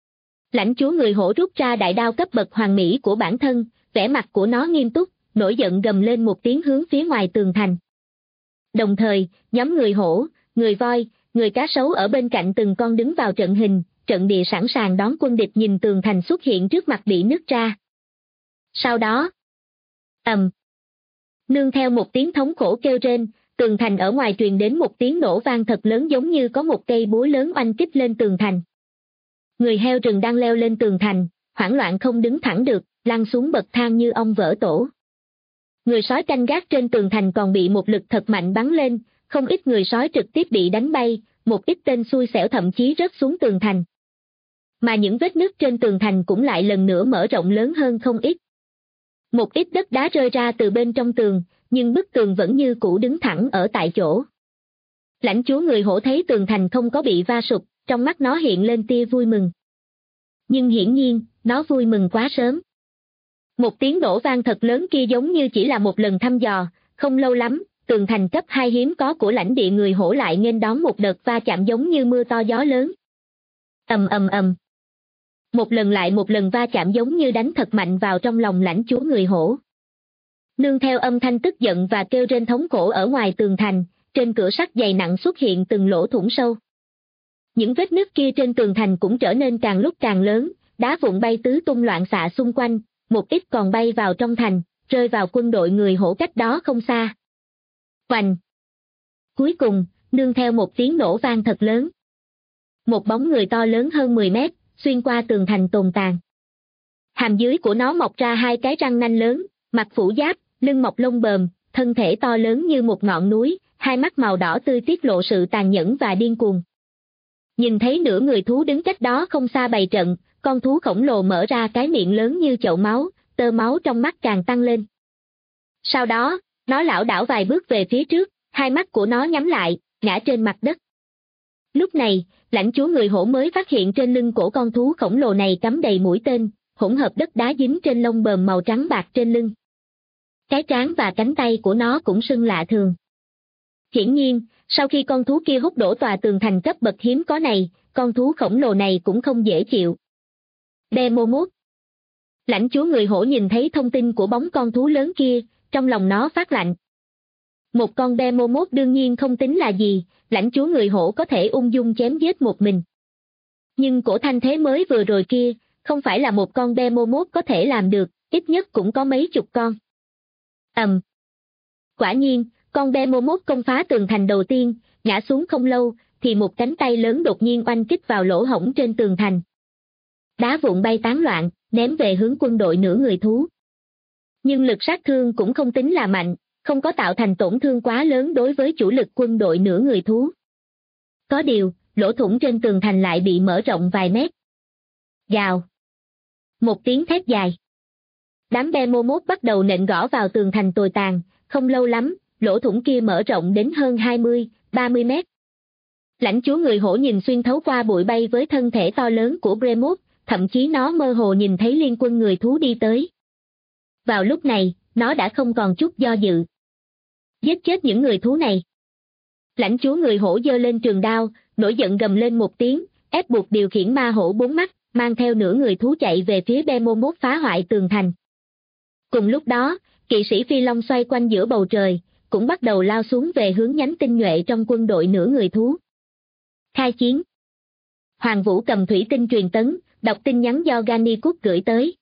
Lãnh chúa người hổ rút ra đại đao cấp bậc hoàng mỹ của bản thân, vẻ mặt của nó nghiêm túc, nổi giận gầm lên một tiếng hướng phía ngoài tường thành. Đồng thời, nhóm người hổ, người voi, người cá sấu ở bên cạnh từng con đứng vào trận hình, trận địa sẵn sàng đón quân địch nhìn tường thành xuất hiện trước mặt bị nứt ra. Sau đó, nương theo một tiếng thống khổ kêu rên, tường thành ở ngoài truyền đến một tiếng nổ vang thật lớn giống như có một cây búa lớn oanh kích lên tường thành. Người heo rừng đang leo lên tường thành, hoảng loạn không đứng thẳng được, lăn xuống bậc thang như ong vỡ tổ. Người sói canh gác trên tường thành còn bị một lực thật mạnh bắn lên, không ít người sói trực tiếp bị đánh bay, một ít tên xui xẻo thậm chí rớt xuống tường thành. Mà những vết nứt trên tường thành cũng lại lần nữa mở rộng lớn hơn không ít. Một ít đất đá rơi ra từ bên trong tường, nhưng bức tường vẫn như cũ đứng thẳng ở tại chỗ. Lãnh chúa người hổ thấy tường thành không có bị va sụp, trong mắt nó hiện lên tia vui mừng. Nhưng hiển nhiên, nó vui mừng quá sớm. Một tiếng nổ vang thật lớn kia giống như chỉ là một lần thăm dò, không lâu lắm, tường thành cấp 2 hiếm có của lãnh địa người hổ lại nghênh đón một đợt va chạm giống như mưa to gió lớn. Ầm ầm ầm. Một lần lại một lần va chạm giống như đánh thật mạnh vào trong lòng lãnh chúa người hổ. Nương theo âm thanh tức giận và kêu rên thống khổ ở ngoài tường thành, trên cửa sắt dày nặng xuất hiện từng lỗ thủng sâu. Những vết nứt kia trên tường thành cũng trở nên càng lúc càng lớn, đá vụn bay tứ tung loạn xạ xung quanh, một ít còn bay vào trong thành, rơi vào quân đội người hổ cách đó không xa. Oành! Cuối cùng, nương theo một tiếng nổ vang thật lớn. Một bóng người to lớn hơn 10 mét, xuyên qua tường thành tồn tàn. Hàm dưới của nó mọc ra hai cái răng nanh lớn, mặt phủ giáp, lưng mọc lông bờm, thân thể to lớn như một ngọn núi, hai mắt màu đỏ tươi tiết lộ sự tàn nhẫn và điên cuồng. Nhìn thấy nửa người thú đứng cách đó không xa bày trận, con thú khổng lồ mở ra cái miệng lớn như chậu máu, tơ máu trong mắt càng tăng lên. Sau đó, nó lảo đảo vài bước về phía trước, hai mắt của nó nhắm lại, ngã trên mặt đất. Lúc này, lãnh chúa người hổ mới phát hiện trên lưng cổ con thú khổng lồ này cắm đầy mũi tên, hỗn hợp đất đá dính trên lông bờm màu trắng bạc trên lưng. Cái trán và cánh tay của nó cũng sưng lạ thường. Hiển nhiên, sau khi con thú kia hút đổ tòa tường thành cấp bậc hiếm có này, con thú khổng lồ này cũng không dễ chịu. Behemoth. Lãnh chúa người hổ nhìn thấy thông tin của bóng con thú lớn kia, trong lòng nó phát lạnh. Một con Behemoth đương nhiên không tính là gì, lãnh chúa người hổ có thể ung dung chém giết một mình. Nhưng cổ thanh thế mới vừa rồi kia, không phải là một con Behemoth có thể làm được, ít nhất cũng có mấy chục con. Quả nhiên, con Behemoth công phá tường thành đầu tiên, ngã xuống không lâu, thì một cánh tay lớn đột nhiên oanh kích vào lỗ hổng trên tường thành. Đá vụn bay tán loạn, ném về hướng quân đội nửa người thú. Nhưng lực sát thương cũng không tính là mạnh, không có tạo thành tổn thương quá lớn đối với chủ lực quân đội nửa người thú. Có điều, lỗ thủng trên tường thành lại bị mở rộng vài mét. Gào. Một tiếng thét dài. Đám Behemoth bắt đầu nện gõ vào tường thành tồi tàn, không lâu lắm, lỗ thủng kia mở rộng đến hơn 20-30 mét. Lãnh chúa người hổ nhìn xuyên thấu qua bụi bay với thân thể to lớn của Behemoth, thậm chí nó mơ hồ nhìn thấy liên quân người thú đi tới. Vào lúc này, nó đã không còn chút do dự. Giết chết những người thú này. Lãnh chúa người hổ giơ lên trường đao, nổi giận gầm lên một tiếng, ép buộc điều khiển ma hổ bốn mắt, mang theo nửa người thú chạy về phía Behemoth phá hoại tường thành. Cùng lúc đó, kỵ sĩ phi long xoay quanh giữa bầu trời, cũng bắt đầu lao xuống về hướng nhánh tinh nhuệ trong quân đội nửa người thú. Khai chiến. Hoàng Vũ cầm thủy tinh truyền tấn, đọc tin nhắn do Gannicus gửi tới.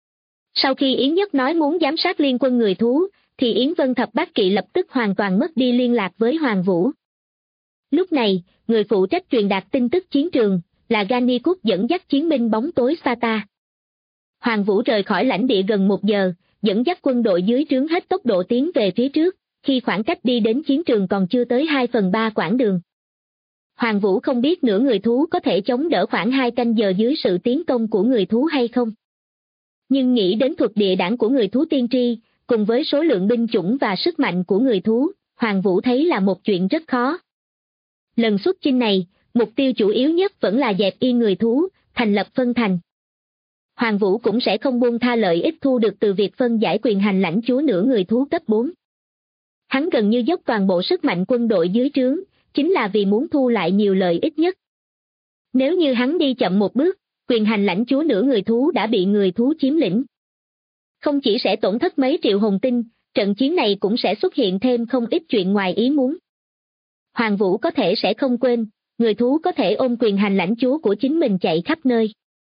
Sau khi Yến Nhất nói muốn giám sát liên quân người thú, thì Yến Vân Thập Bát Kỵ lập tức hoàn toàn mất đi liên lạc với Hoàng Vũ. Lúc này, người phụ trách truyền đạt tin tức chiến trường, là Gannicus dẫn dắt chiến binh bóng tối Sparta. Hoàng Vũ rời khỏi lãnh địa gần 1 giờ, dẫn dắt quân đội dưới trướng hết tốc độ tiến về phía trước, khi khoảng cách đi đến chiến trường còn chưa tới 2/3 quãng đường. Hoàng Vũ không biết nửa người thú có thể chống đỡ khoảng 2 canh giờ dưới sự tiến công của người thú hay không. Nhưng nghĩ đến thuật địa đảng của người thú tiên tri, cùng với số lượng binh chủng và sức mạnh của người thú, Hoàng Vũ thấy là một chuyện rất khó. Lần xuất chinh này, mục tiêu chủ yếu nhất vẫn là dẹp yên người thú, thành lập phân thành. Hoàng Vũ cũng sẽ không buông tha lợi ích thu được từ việc phân giải quyền hành lãnh chúa nửa người thú cấp 4. Hắn gần như dốc toàn bộ sức mạnh quân đội dưới trướng, chính là vì muốn thu lại nhiều lợi ích nhất. Nếu như hắn đi chậm một bước, quyền hành lãnh chúa nửa người thú đã bị người thú chiếm lĩnh. Không chỉ sẽ tổn thất mấy triệu hồn tinh, trận chiến này cũng sẽ xuất hiện thêm không ít chuyện ngoài ý muốn. Hoàng Vũ có thể sẽ không quên, người thú có thể ôm quyền hành lãnh chúa của chính mình chạy khắp nơi.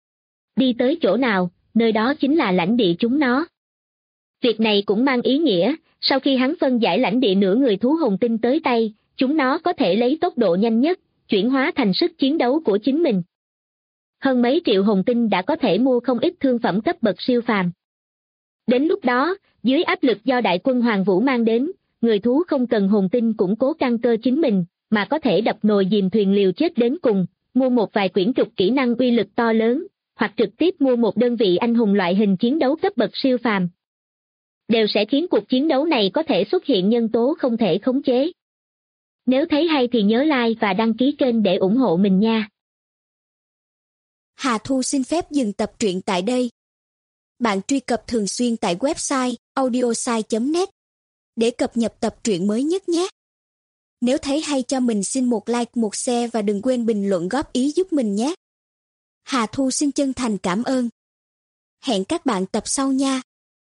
Đi tới chỗ nào, nơi đó chính là lãnh địa chúng nó. Việc này cũng mang ý nghĩa, sau khi hắn phân giải lãnh địa nửa người thú hồn tinh tới tay, chúng nó có thể lấy tốc độ nhanh nhất, chuyển hóa thành sức chiến đấu của chính mình. Hơn mấy triệu hồn tinh đã có thể mua không ít thương phẩm cấp bậc siêu phàm. Đến lúc đó, dưới áp lực do đại quân Hoàng Vũ mang đến, người thú không cần hồn tinh củng cố căn cơ chính mình, mà có thể đập nồi dìm thuyền liều chết đến cùng, mua một vài quyển trục kỹ năng uy lực to lớn, hoặc trực tiếp mua một đơn vị anh hùng loại hình chiến đấu cấp bậc siêu phàm. Đều sẽ khiến cuộc chiến đấu này có thể xuất hiện nhân tố không thể khống chế. Nếu thấy hay thì nhớ like và đăng ký kênh để ủng hộ mình nha. Hà Thu xin phép dừng tập truyện tại đây. Bạn truy cập thường xuyên tại website audiosai.net để cập nhật tập truyện mới nhất nhé. Nếu thấy hay cho mình xin một like, một share và đừng quên bình luận góp ý giúp mình nhé. Hà Thu xin chân thành cảm ơn. Hẹn các bạn tập sau nha.